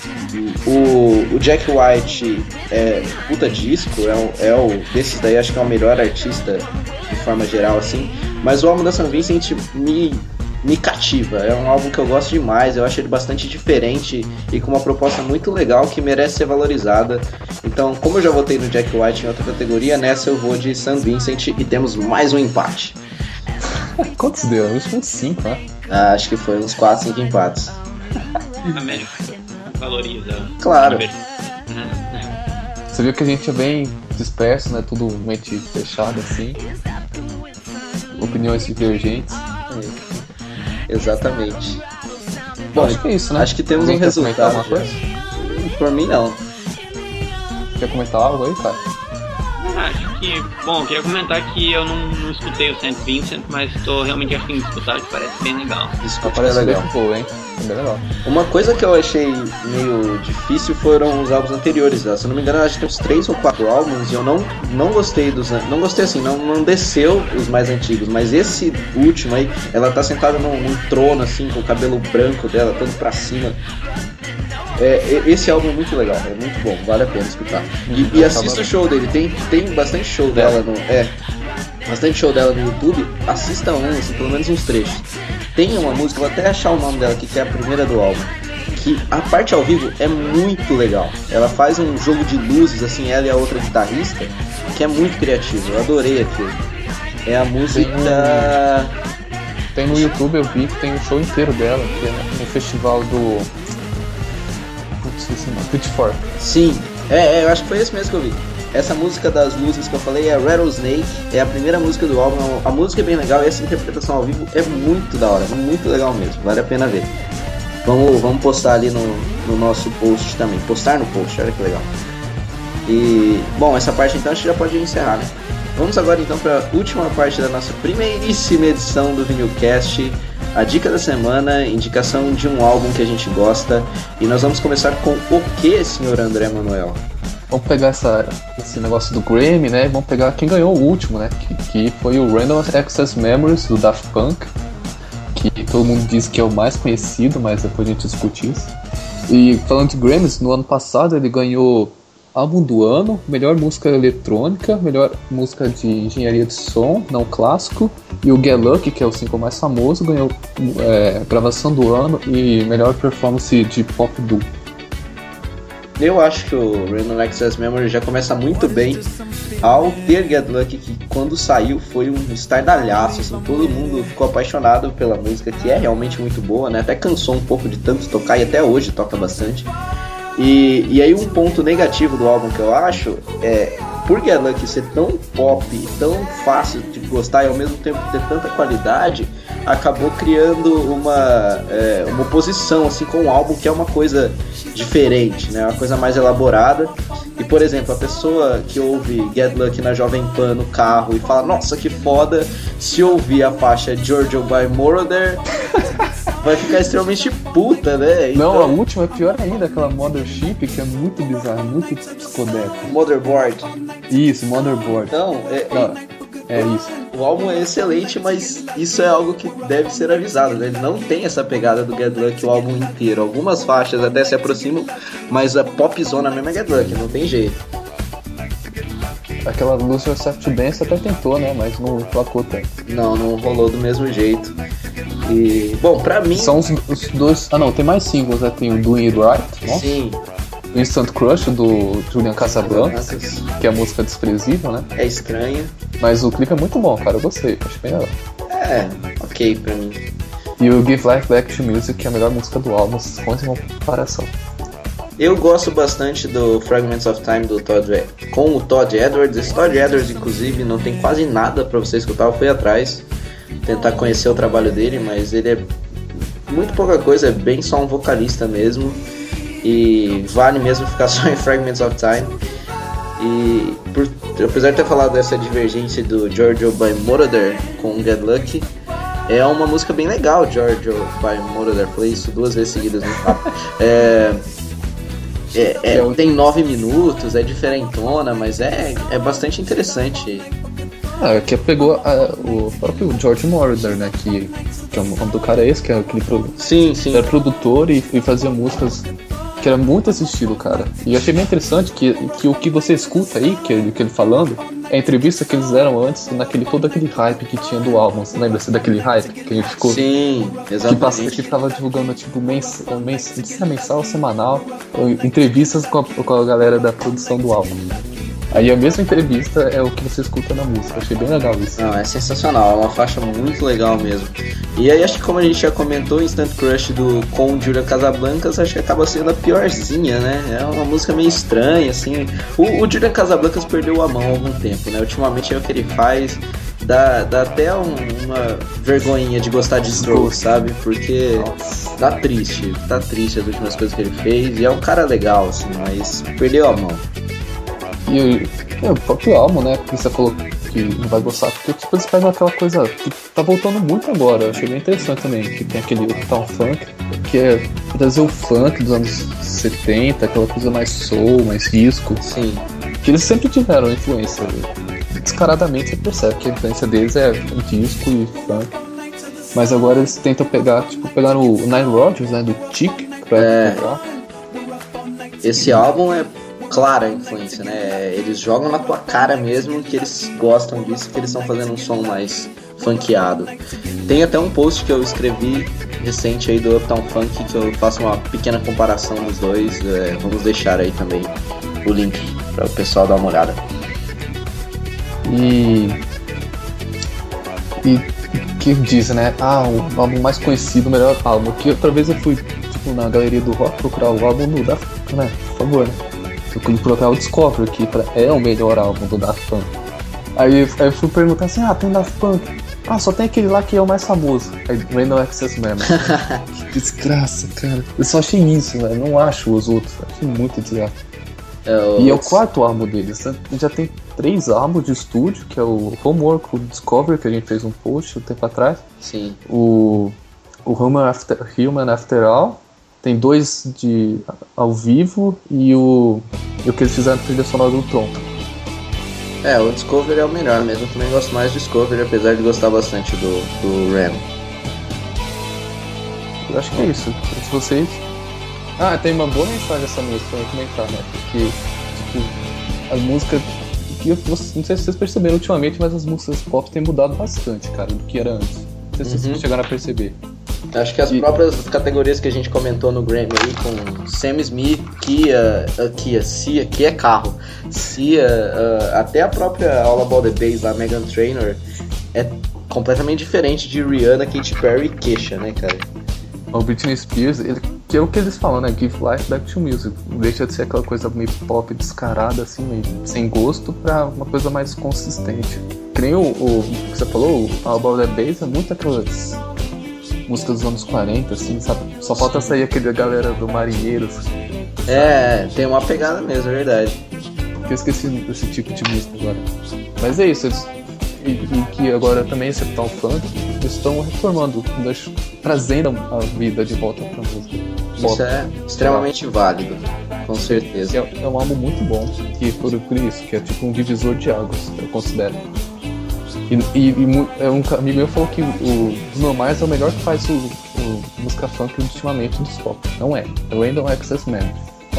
O Jack White é puta disco, desses daí acho que é o melhor artista de forma geral, assim. Mas o álbum da St. Vincent me cativa, é um álbum que eu gosto demais, eu acho ele bastante diferente e com uma proposta muito legal que merece ser valorizada. Então, como eu já votei no Jack White em outra categoria, nessa eu vou de St. Vincent e temos mais um empate. Quantos deu? Uns 5, né? Acho que foi uns 4, 5 empates. América valoriza. Claro. Você viu que a gente é bem disperso, né? Tudo mente fechada assim. Opiniões divergentes. Exatamente. Bom, acho que é isso, né? Acho que temos um resultado. Alguma coisa? Por mim não. Quer comentar algo aí, cara? Acho que, queria comentar que eu não escutei o St. Vincent, mas estou realmente afim de escutar, que parece bem legal. Isso parece legal. Boa, hein? É bem legal. Uma coisa que eu achei meio difícil foram os álbuns anteriores. Se eu não me engano, acho que tem uns 3 ou 4 álbuns e eu não gostei não gostei assim, não desceu os mais antigos, mas esse último aí, ela tá sentada num trono assim, com o cabelo branco dela todo pra cima. Esse álbum é muito legal, é muito bom, vale a pena escutar. E assista o show dele, tem bastante show dela bastante show dela no YouTube, assista assim, pelo menos uns trechos. Tem uma música, vou até achar o nome dela aqui, que é a primeira do álbum, que a parte ao vivo é muito legal. Ela faz um jogo de luzes, assim, ela e a outra guitarrista, que é muito criativo, eu adorei aquilo. É a música... Tem no YouTube, eu vi que tem um show inteiro dela, que é no festival do... Pitchfork. Sim, eu acho que foi esse mesmo que eu vi. Essa música das luzes que eu falei é Rattlesnake, é a primeira música do álbum. A música é bem legal e essa interpretação ao vivo é muito da hora, muito legal mesmo, vale a pena ver. Vamos postar ali no nosso post também, postar no post, olha que legal. E, bom, essa parte então a gente já pode encerrar, né? Vamos agora então para a última parte da nossa primeiríssima edição do Vinilcast, a dica da semana, indicação de um álbum que a gente gosta. E nós vamos começar com o que, senhor André Manuel? Vamos pegar esse negócio do Grammy, né? E vamos pegar quem ganhou o último, né? Que foi o Random Access Memories do Daft Punk, que todo mundo diz que é o mais conhecido, mas depois a gente discute isso. E falando de Grammys, no ano passado ele ganhou álbum do ano, melhor música eletrônica, melhor música de engenharia de som, não clássico, e o Get Lucky, que é o single mais famoso, ganhou gravação do ano e melhor performance de pop duo. Eu acho que o Random Access Memory já começa muito bem ao ter Get Lucky, que quando saiu foi um estardalhaço, assim, todo mundo ficou apaixonado pela música, que é realmente muito boa, né? Até cansou um pouco de tanto tocar e até hoje toca bastante. E aí um ponto negativo do álbum que eu acho é, por Get Lucky ser tão pop e tão fácil de gostar e ao mesmo tempo ter tanta qualidade, acabou criando uma oposição assim, com o álbum, que é uma coisa diferente, né? Uma coisa mais elaborada. E, por exemplo, a pessoa que ouve Get Lucky na Jovem Pan no carro e fala, nossa, que foda, se ouvir a faixa Giorgio by Moroder, vai ficar extremamente puta, né? Então... Não, a última é pior ainda, aquela Mothership, que é muito bizarra, muito psicodélica. Motherboard. Isso, Motherboard. Então, é isso. O álbum é excelente, mas isso é algo que deve ser avisado, né? Ele não tem essa pegada do Get Lucky o álbum inteiro. Algumas faixas até se aproximam, mas a popzona mesmo é Get Lucky, não tem jeito. Aquela Lose Yourself to Dance até tentou, né? Mas não placou tanto. Não rolou do mesmo jeito. E, bom, pra mim... São os dois... Ah, não, tem mais singles, né? Tem o Doing It Right, né? Sim. O Instant Crush, do Julian Casablancas, que é a música desprezível, né? É estranha. Mas o clipe é muito bom, cara, eu gostei, acho bem legal. É, ok pra mim. E o Give Life Back to Music, que é a melhor música do álbum, com essa comparação. Eu gosto bastante do Fragments of Time do com o Todd Edwards. Esse Todd Edwards, inclusive, não tem quase nada pra você escutar. Eu fui atrás tentar conhecer o trabalho dele, mas ele é muito pouca coisa, é bem só um vocalista mesmo. E vale mesmo ficar só em Fragments of Time. E apesar de ter falado dessa divergência do Giorgio by Moroder com Get Lucky, é uma música bem legal, Giorgio by Moroder. Falei isso 2 vezes seguidas no papo. Tem 9 minutos, é diferentona, mas é bastante interessante. Que pegou o próprio George Moroder, né? Que é o nome do cara esse, que é aquele sim. Era produtor e fazia músicas que era muito assistido, cara. E eu achei bem interessante que o que você escuta aí, que ele falando, é a entrevista que eles deram antes, todo aquele hype que tinha do álbum. Você lembra-se daquele hype que a gente ficou? Sim, exatamente. Que ficava divulgando tipo mensal ou semanal, entrevistas com a galera da produção do álbum. Aí a mesma entrevista é o que você escuta na música. Eu achei bem legal isso. Não, é sensacional, é uma faixa muito legal mesmo. E aí acho que, como a gente já comentou, Instant Crush com Julian Casablancas, acho que acaba sendo a piorzinha, né? É uma música meio estranha, assim. O Julian Casablancas perdeu a mão há algum tempo, né? Ultimamente é o que ele faz, dá até uma vergonhinha de gostar de Strokes, sabe? Porque tá triste as últimas coisas que ele fez. E é um cara legal, assim, mas perdeu a mão. E o próprio álbum, né? Porque você falou que não vai gostar, porque tipo, eles pegam aquela coisa que tá voltando muito agora. Eu achei bem interessante também, que tem aquele Uptown Funk, que é trazer o funk dos anos 70, aquela coisa mais soul, mais disco. Sim. Que eles sempre tiveram influência. Descaradamente você percebe que a influência deles é disco e funk. Mas agora eles tentam pegaram o Nile Rodgers, né? Do Chic, pra tocar. Esse álbum é clara a influência, né? Eles jogam na tua cara mesmo que eles gostam disso, que eles estão fazendo um som mais funkeado. Tem até um post que eu escrevi recente aí do Uptown Funk, que eu faço uma pequena comparação dos dois. Vamos deixar aí também o link para o pessoal dar uma olhada. E que diz, né? O álbum mais conhecido, o melhor álbum. Que outra vez eu fui na galeria do rock procurar o álbum do Daft Punk, né? Por favor, né? Eu fui procurar o Discovery, que é o melhor álbum do Daft Punk. Aí eu fui perguntar assim, tem Daft Punk? Só tem aquele lá que é o mais famoso. Aí, Random Access Memories. Que desgraça, cara. Eu só achei isso, velho. Não acho os outros. Achei muito desgraça. E é o 4º álbum deles. Né? Já tem 3 álbuns de estúdio, que é o Homework, o Discovery, que a gente fez um post um tempo atrás. Sim. O o Human After All, tem 2 de ao vivo e o que eles fizeram na trilha sonora do Tron. O Discovery é o melhor mesmo, eu também gosto mais do Discovery, apesar de gostar bastante do Ram. Eu acho que é isso. Se vocês... tem uma boa mensagem essa música pra comentar, né? Porque, tipo, as músicas... Não sei se vocês perceberam ultimamente, mas as músicas pop têm mudado bastante, cara, do que era antes. Não sei se vocês chegaram a perceber. Acho que as próprias categorias que a gente comentou no Grammy aí, com Sam Smith, Sia, que é carro, Sia, até a própria All About The Bass, a Meghan Trainor, é completamente diferente de Rihanna, Katy Perry e Kesha, né, cara? O Britney Spears, que é o que eles falam, né? Give life back to music. Deixa de ser aquela coisa meio pop descarada, assim, meio sem gosto, pra uma coisa mais consistente. Que nem o que você falou, o All About The Bass é muito aquelas músicas dos anos 40, assim, sabe? Só falta sair aquele galera do Marinheiros. Tem uma pegada mesmo, é verdade. Eu esqueci desse tipo de música agora. Mas é isso, e que agora também esse tal funk, eles estão reformando, trazendo a vida de volta pra música. Isso é extremamente válido, com certeza. É um álbum muito bom, que por isso, que é tipo um divisor de águas, eu considero. E um amigo meu falou que o Bruno Mars é o melhor que faz o música funk ultimamente dos pop. Não é. É o Random Access Man.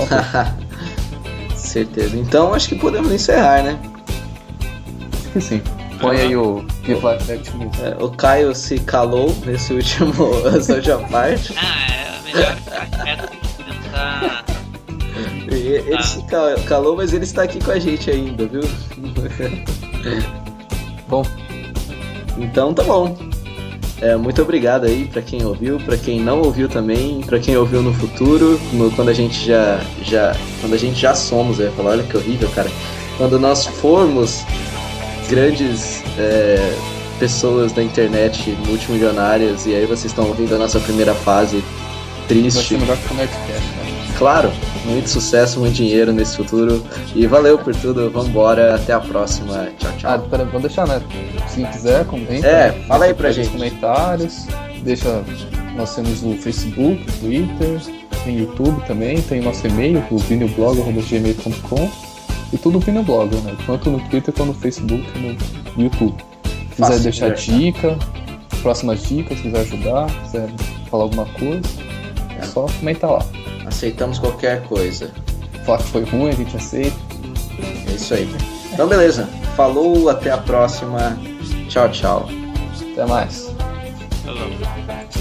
Certeza. Então acho que podemos encerrar, né? Acho que sim. Põe aí o Give Life Back to Me. O Caio se calou nesse último Soulja parte. É melhor ficar quieto que tentar. Ele se calou, mas ele está aqui com a gente ainda, viu? Bom. Então tá bom. Muito obrigado aí pra quem ouviu, pra quem não ouviu também, pra quem ouviu no futuro, quando a gente já somos, eu ia falar, olha que horrível, cara. Quando nós formos grandes pessoas da internet multimilionárias, e aí vocês estão ouvindo a nossa primeira fase triste. Vai ser melhor que o Nerdcast, né? Claro, muito sucesso, muito dinheiro nesse futuro. E valeu por tudo, vambora, até a próxima. Tchau, tchau. Pera, vamos deixar, né? Se quiser, comenta. Fala aí pra gente. Comentários, nós temos o Facebook, o Twitter, tem YouTube também, tem nosso e-mail, o vinilblog@gmail.com. E tudo no blog, né? Tanto no Twitter quanto no Facebook e no YouTube. Se quiser deixar dica, próximas dicas, se quiser ajudar, se quiser falar alguma coisa, é só comentar lá. Aceitamos qualquer coisa. Falar que foi ruim, a gente aceita. É isso aí. Então beleza. Falou, até a próxima. Tchau, tchau. Até mais. Falou.